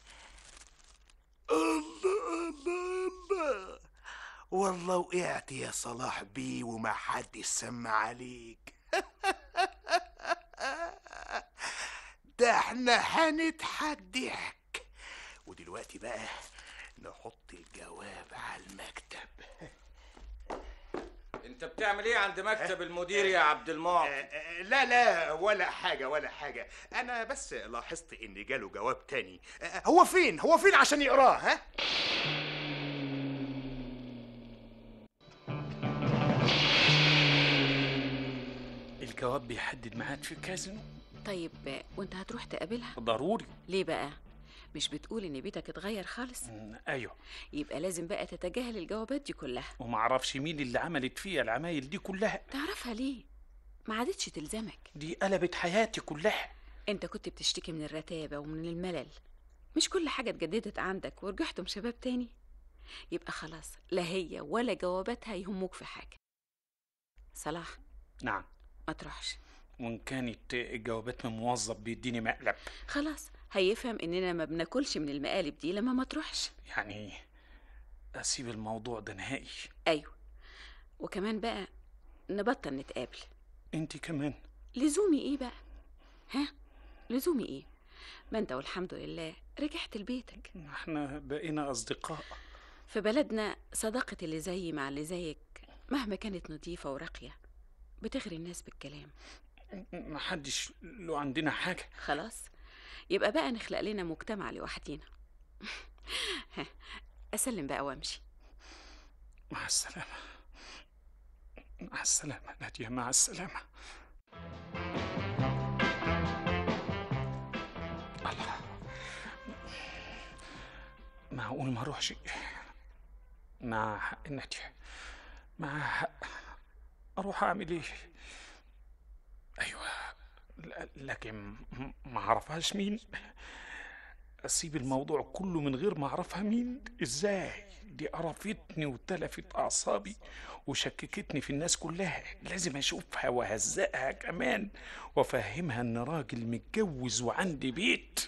الله، والله وقعت يا صلاح بيه وما حد سمع عليك. ده احنا هنضحك ضحك. ودلوقتي بقى نحط الجواب على المكتب. انت بتعمل ايه عند مكتب المدير يا عبد المعطي؟ لا ولا حاجة. انا بس لاحظت ان جاله جواب تاني. هو فين عشان يقراه؟ ها؟ الجواب بيحدد ميعاد في الكازينو. طيب وانت هتروح تقابلها؟ ضروري. ليه بقى؟ مش بتقول ان بيتك اتغير خالص؟ ايوه. يبقى لازم بقى تتجاهل الجوابات دي كلها. ومعرفش مين اللي عملت فيها العمايل دي كلها. تعرفها ليه؟ ما عادتش تلزمك. دي قلبت حياتي كلها. انت كنت بتشتكي من الرتابة ومن الملل، مش كل حاجة اتجددت عندك ورجعتم شباب تاني؟ يبقى خلاص، لا هي ولا جواباتها يهموك في حاجة. صلاح. نعم. ما تروحش. وان كانت الجوابات من موظف بيديني مقلب، خلاص هيفهم اننا ما بناكلش من المقالب دي لما ما تروحش. يعني اسيب الموضوع ده نهائي؟ ايوه، وكمان بقى نبطل نتقابل. انت كمان؟ لزومي ايه بقى؟ ها؟ لزومي ايه؟ ما انت والحمد لله رجعت لبيتك. احنا بقينا اصدقاء. في بلدنا صداقة اللي زيي مع اللي زيك مهما كانت نظيفة وراقية بتغري الناس بالكلام. محدش له عندنا حاجة. خلاص، يبقى بقى نخلق لنا مجتمع لوحدينا. أسلم بقى وامشي. مع السلامة. مع السلامة نادية، مع السلامة. الله، معقول ما اروحش؟ مع حق نادية، مع حق. اروح اعمل ايه؟ ايوه، لكن ما اعرفهاش مين. اسيب الموضوع كله من غير ما اعرفها مين؟ ازاي؟ دي قرفتني وتلفت اعصابي وشككتني في الناس كلها. لازم اشوفها وهزقها كمان وافهمها ان راجل متجوز وعندي بيت.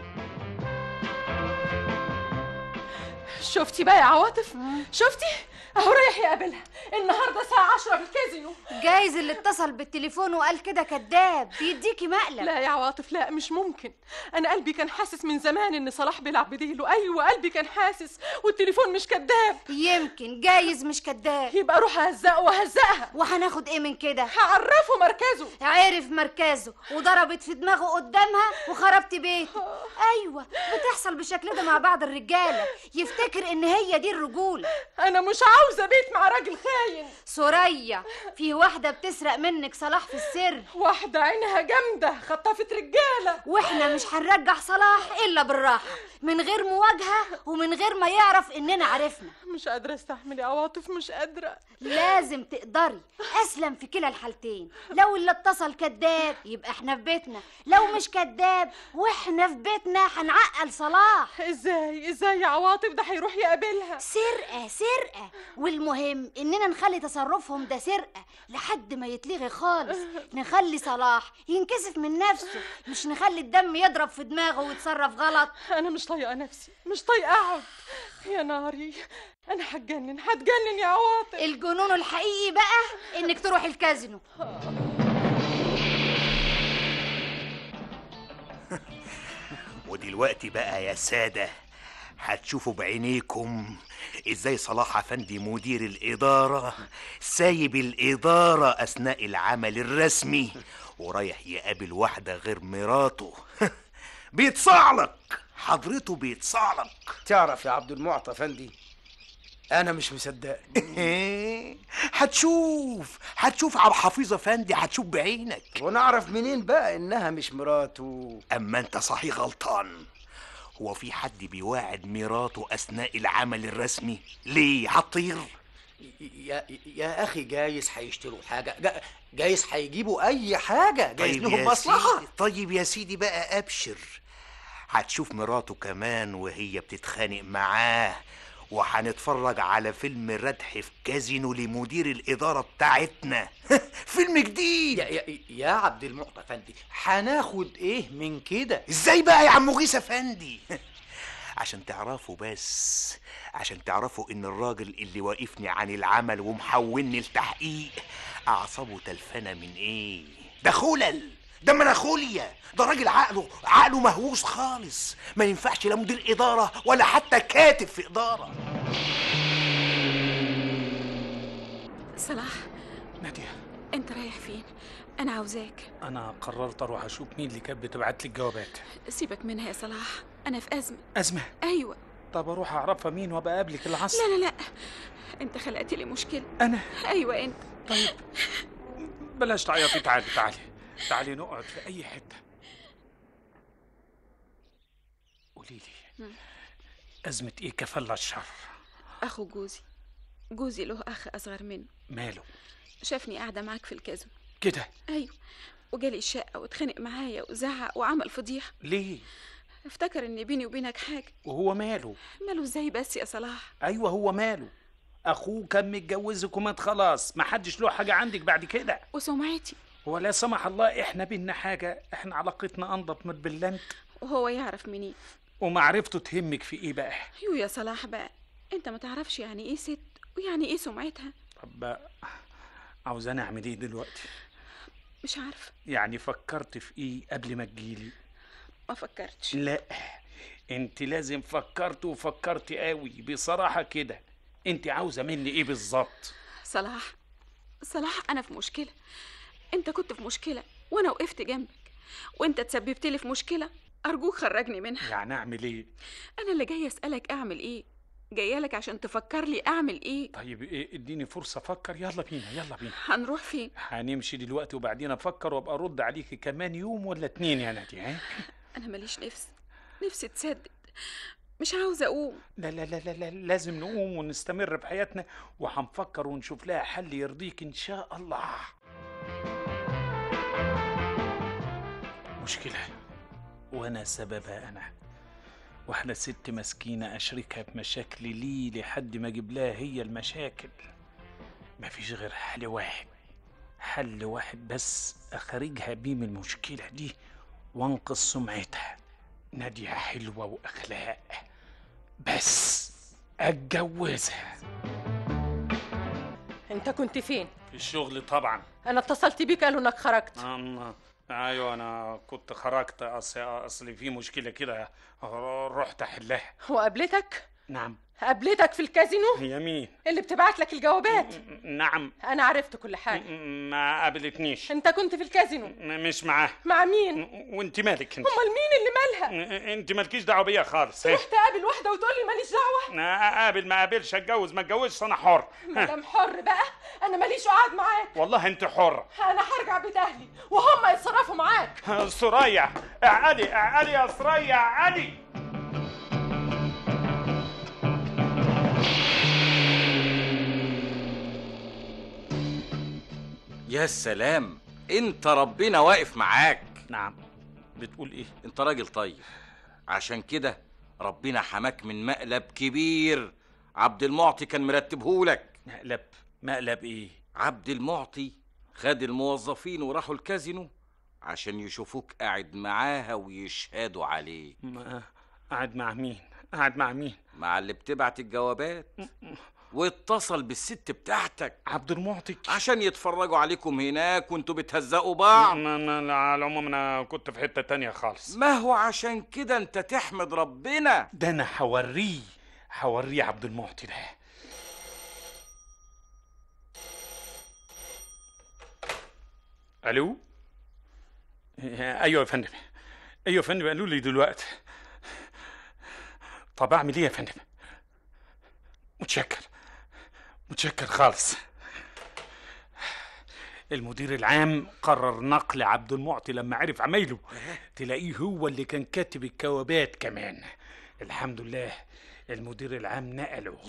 شفتي بقى يا عواطف؟ شفتي؟ اهو رايح يقابلها النهارده الساعه 10 في الكازينو. جايز اللي اتصل بالتليفون وقال كده كذاب بيديكي مقلب. لا يا عواطف، لا مش ممكن. انا قلبي كان حاسس من زمان ان صلاح بيلعب بديله. ايوه قلبي كان حاسس، والتليفون مش كذاب. يمكن جايز مش كذاب. يبقى اروح اهزقه وهزقها. وهناخد ايه من كده؟ هعرفه مركزه. عرف مركزه وضربت في دماغه قدامها وخربت بيته. ايوه بتحصل بالشكل ده مع بعض الرجاله، يفتكر ان هي دي الرجوله. انا مش عاوزه بيت مع راجل خاين. سوريا، في واحده بتسرق منك صلاح في السر. واحده عينها جامده خطفت رجاله. واحنا مش هنرجع صلاح الا بالراحه، من غير مواجهه ومن غير ما يعرف اننا عرفنا. مش قادره استحمل يا عواطف، مش قادره. لازم تقدري. اسلم في كلا الحالتين. لو اللي اتصل كذاب يبقى احنا في بيتنا، لو مش كذاب واحنا في بيتنا هنعقل صلاح. ازاي يا عواطف؟ ده هيروح يقابلها. سرقه، والمهم اننا نخلي تصرفهم ده سرقه لحد ما يتلغي خالص. نخلي صلاح ينكسف من نفسه، مش نخلي الدم يضرب في دماغه ويتصرف غلط. انا مش طايقه نفسي، مش طايقه اقعد. يا ناري، انا هتجنن يا عواطف. الجنون الحقيقي بقى انك تروحي الكازينو. ودلوقتي بقى يا سادة هتشوفوا بعينيكم ازاي صلاح افندي مدير الادارة سايب الادارة اثناء العمل الرسمي ورايح يقابل واحدة غير مراته. بيتصعلق حضرته، بيتصعلق. تعرف يا عبد المعطى افندي، انا مش مصدق. هتشوف عبد الحفيظ افندي، هتشوف بعينك. ونعرف منين بقى انها مش مراته؟ اما انت صحيح غلطان. هو في حد بيواعد مراته اثناء العمل الرسمي؟ ليه؟ هتطير؟ يا اخي جايز هيشتروا حاجه، جايز هيجيبوا اي حاجه، جايز لهم مصلحه. طيب يا سيدي بقى ابشر، هتشوف مراته كمان وهي بتتخانق معاه، وهنتفرج على فيلم ردح في كازينو لمدير الإدارة بتاعتنا. فيلم جديد. يا عبد المعطى افندي، هناخد ايه من كده؟ ازاي بقى يا عم غيث افندي؟ عشان تعرفوا ان الراجل اللي واقفني عن العمل ومحولني التحقيق اعصابه تلفنه من ايه؟ ده خلل، ده مناخوليا، ده راجل عقله مهووس خالص، ما ينفعش لا مدير إدارة ولا حتى كاتب في إدارة. صلاح. نادية، انت رايح فين؟ انا عاوزاك. انا قررت اروح اشوف مين اللي كانت بتبعت لي الجوابات. سيبك منها يا صلاح، انا في أزمة؟ ايوه. طب اروح اعرفها مين وابقى اقابلك العصر. لا انت خلقت لي مشكلة. انا؟ ايوه انت. طيب بلاش تعيطي، تعالي نقعد في اي حتة. قولي لي أزمة ايه كفل الشر؟ اخو جوزي له اخ اصغر منه. ماله؟ شافني قاعدة معاك في الكازينو كده؟ ايوه، وجالي الشقة واتخانق معايا وزعق وعمل فضيحة. ليه؟ افتكر ان بيني وبينك حاجة. وهو ماله ازاي بس يا صلاح؟ ايوه هو ماله؟ اخوه كان متجوزك ومات خلاص، ما حدش له حاجة عندك بعد كده. وسمعتي؟ ولا سمح الله احنا بينا حاجة، احنا علاقتنا انضف من البلنت. وهو يعرف منين؟ ومعرفته تهمك في ايه بقى؟ يا صلاح بقى، انت ما تعرفش يعني ايه ست ويعني ايه سمعتها. طب عاوزاني اعمل ايه دلوقتي؟ مش عارفه. يعني فكرت في ايه قبل ما تجيلي؟ ما فكرتش. لا انت لازم فكرتي قوي بصراحة كده. انت عاوزة مني ايه بالظبط؟ صلاح انا في مشكلة. انت كنت في مشكلة وانا وقفت جنبك، وانت تسببت لي في مشكلة. ارجوك خرجني منها. يعني اعمل ايه؟ انا اللي جاي اسالك اعمل ايه، جايه لك عشان تفكر لي اعمل ايه. طيب ايه، اديني فرصة افكر. يلا بينا. هنروح فين؟ هنمشي دلوقتي وبعدين افكر وابقى ارد عليكي كمان يوم ولا 2 يا نادي. انا ماليش نفسي تسدد، مش عاوزه اقوم. لا لازم نقوم ونستمر بحياتنا، وهنفكر ونشوف لها حل يرضيك ان شاء الله. مشكلة وانا سببها انا، واحدة ست مسكينة اشركها بمشاكلي لي لحد ما اجيب لها هي المشاكل. مفيش غير حل واحد بس اخرجها بيه من المشكلة دي وانقذ سمعتها. نادية حلوة واخلاق، بس اتجوزها. انت كنت فين؟ في الشغل طبعا. انا اتصلت بيك قالوا انك خرجت. ايوه انا كنت خرجت، اصل في مشكله كده رحت احلها. وقابلتك؟ نعم. قابلتك في الكازينو؟ هي مين اللي بتبعت لك الجوابات؟ نعم. انا عرفت كل حاجه. ما قابلتنيش. انت كنت في الكازينو؟ مش معاه. مع مين؟ وانت مالك انت؟ امال مين اللي مالها؟ انت مالكيش دعوه بيا خالص. تروح تقابل واحده وتقول لي ماليش دعوه؟ اقابل ما اقابلش، اتجوز ما اتجوزش، انا حر. مدام حر بقى، انا ماليش قعد معاك. والله انت حر. انا هرجع بيت اهلي وهم يتصرفوا معاك. سرية اعقلي اعقلي يا سرية اعقلي. يا سلام، انت ربنا واقف معاك. نعم. بتقول ايه؟ انت راجل طيب، عشان كده ربنا حماك من مقلب كبير عبد المعطي كان مرتبهولك. مقلب ايه؟ عبد المعطي خد الموظفين وراحوا الكازينو عشان يشوفوك قاعد معاها ويشهدوا عليك. قاعد مع مين؟ قاعد مع مين؟ مع اللي بتبعت الجوابات. واتصل بالست بتاعتك عبد المعطي عشان يتفرجوا عليكم هناك وانتوا بتهزقوا بعض. على العموم انا كنت في حتة تانية خالص. ما هو عشان كده انت تحمد ربنا. ده انا هوريه عبد المعطي ده. الو. ايوه يا فندم. ايوه يا فندم، قالوا لي دلوقتي. طب اعمل ايه يا فندم؟ متشكر خالص. المدير العام قرر نقل عبد المعطي لما عرف عمايله. تلاقيه هو اللي كان كاتب الجوابات كمان. الحمد لله المدير العام نقله.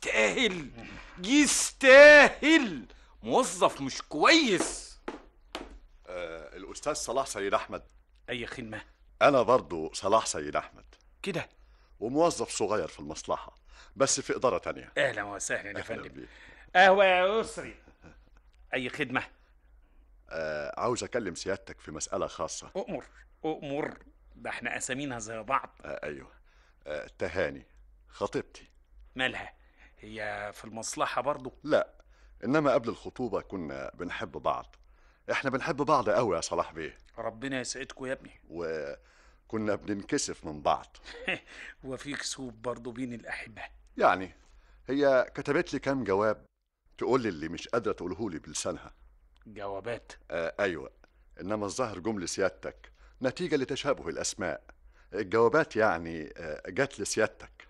يستاهل. موظف مش كويس. الأستاذ صلاح سيد أحمد. أي خدمة؟ أنا برضو صلاح سيد أحمد كده، وموظف صغير في المصلحة بس في إدارة تانية. أهلا وسهلا يا فندم. قهوة يا يسري. أي خدمة؟ عاوز أكلم سيادتك في مسألة خاصة. أؤمر. ده احنا أسامينا زي بعض. أيوه. تهاني خطيبتي. مالها؟ هي في المصلحة برضو؟ لا، إنما قبل الخطوبة كنا بنحب بعض. احنا بنحب بعض قوي يا صلاح بيه. ربنا يسعدكم يا ابني. وكنا بننكسف من بعض. وفي كسوف برضو بين الأحبة. يعني هي كتبت لي كام جواب تقول لي اللي مش قادرة تقوله لي بلسانها. جوابات؟ أيوة، إنما الظاهر جمل سيادتك نتيجة لتشابه الأسماء. الجوابات يعني جات لسيادتك.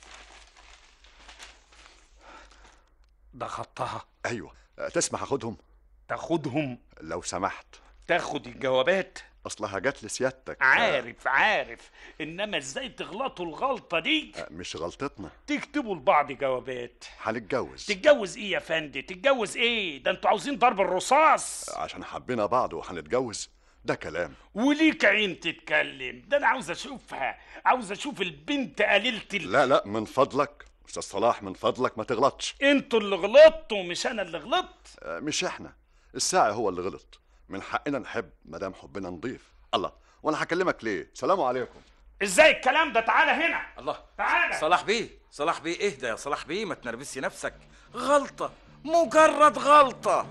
ده خطها؟ أيوة. تسمح أخدهم؟ تاخدهم؟ لو سمحت. تاخد الجوابات؟ أصلها جات لسيادتك. عارف، إنما إزاي تغلطوا الغلطة دي؟ مش غلطتنا. تكتبوا لبعض جوابات. هنتجوز. تتجوز إيه يا فندي؟ تتجوز إيه؟ ده أنتوا عاوزين ضرب الرصاص. عشان حبينا بعض وهنتجوز، ده كلام. وليك عين تتكلم. ده أنا عاوز أشوفها، عاوز أشوف البنت قليلة لا من فضلك أستاذ صلاح، من فضلك ما تغلطش. أنتوا اللي غلطتوا مش أنا اللي غلطت. مش إحنا، الساعي هو اللي غلط. من حقنا نحب مدام حبنا نضيف. الله، وانا هكلمك ليه؟ سلام عليكم. ازاي الكلام ده؟ تعالى هنا. الله، تعالى. صلاح بيه اهدى يا صلاح بيه، ما تنرفزش نفسك. غلطة، مجرد غلطة.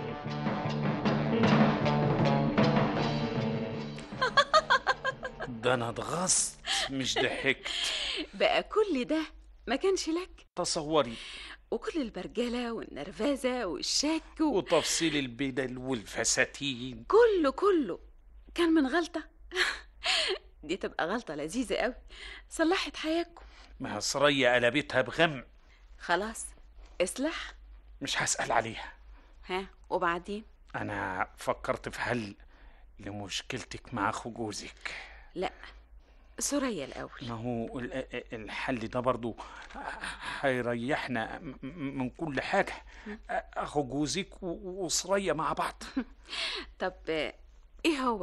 ده انا اتغصت مش ضحكت. بقى كل ده ما كانش لك؟ تصوري. وكل البرجلة والنرفزة والشك وتفصيل البدل والفساتين، كله كان من غلطة. دي تبقى غلطة لذيذة قوي، صلحت حياتكم. ما سرية قلبتها بغم. خلاص اصلح. مش هسأل عليها. ها وبعدين؟ أنا فكرت في حل لمشكلتك مع أخو جوزك. لا، سوريا الأول. ما هو الحل ده برضو هيريحنا من كل حاجة. أخو جوزك وسرية مع بعض. طب إيه هو؟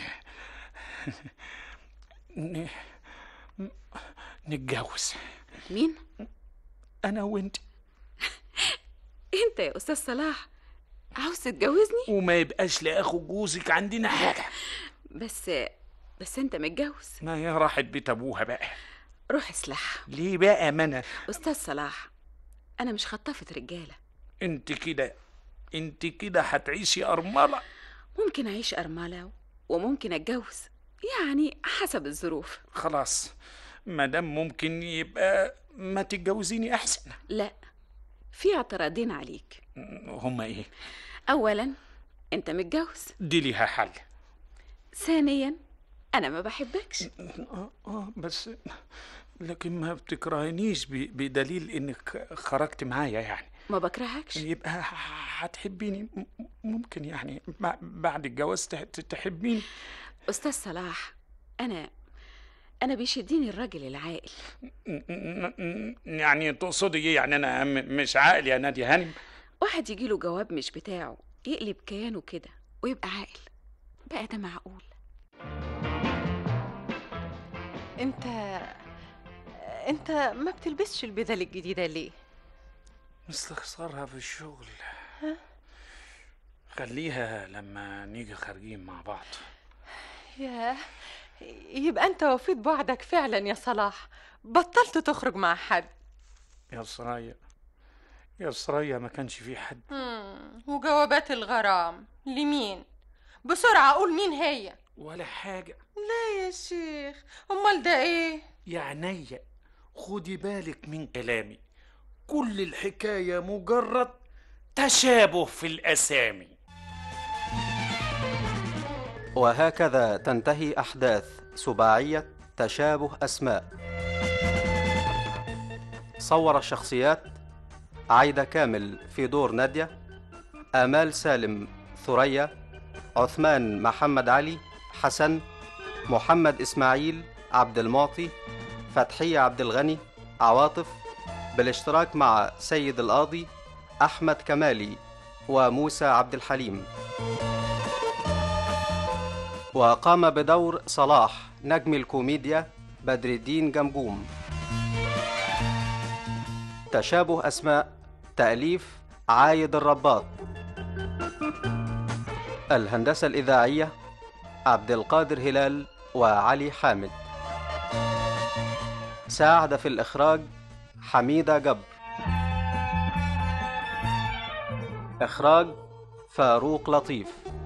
نتجوز. مين؟ أنا وأنت. أنت يا أستاذ صلاح عاوز تتجوزني؟ وما يبقاش لأخو جوزك عندنا حاجة. بس أنت متجوز. ما هي راحت بيت أبوها بقى. روح اصلح. ليه بقى؟ ما أنا أستاذ صلاح، أنا مش خطافة رجالة. انت كده هتعيشي أرملة. ممكن أعيش أرملة وممكن أتجوز، يعني حسب الظروف. خلاص، مادام ممكن يبقى ما تتجوزيني أحسن. لا، في اعتراضين عليك. هما إيه؟ أولا أنت متجوز، دي ليها حل. ثانيا أنا ما بحبكش. بس لكن ما بتكرهنيش بدليل إنك خرجت معايا يعني. ما بكرهكش. يبقى هتحبيني، ممكن يعني بعد الجواز تحبيني. أستاذ صلاح، أنا بيشدني الراجل العاقل. يعني تقصدي إيه؟ يعني أنا مش عاقل يا نادية هانم؟ واحد يجيله جواب مش بتاعه يقلب كيانه كده ويبقى عاقل، بقى ده معقول؟ انت ما بتلبسش البدل الجديدة ليه؟ مستخسرها في الشغل. خليها لما نيجي خارجين مع بعض. يبقى انت وفيت بوعدك فعلا يا صلاح، بطلت تخرج مع حد. يا سرايا ما كانش في حد. وجوابات الغرام لمين؟ بسرعة قول مين هي. ولا حاجة. لا يا شيخ، امال ده ايه؟ يا عينيا خدي بالك من كلامي، كل الحكاية مجرد تشابه في الأسامي. وهكذا تنتهي أحداث سباعية تشابه أسماء. صور الشخصيات: عايدة كامل في دور نادية، آمال سالم ثريا، عثمان محمد علي حسن، محمد إسماعيل عبد المعطي، فتحية عبد الغني عواطف، بالاشتراك مع سيد القاضي أحمد كمالي وموسى عبد الحليم. وقام بدور صلاح نجم الكوميديا بدر الدين جمجوم. تشابه أسماء تأليف عايد الرباط. الهندسة الإذاعية عبد القادر هلال وعلي حامد. ساعد في الإخراج حميدة جبر. إخراج فاروق لطيف.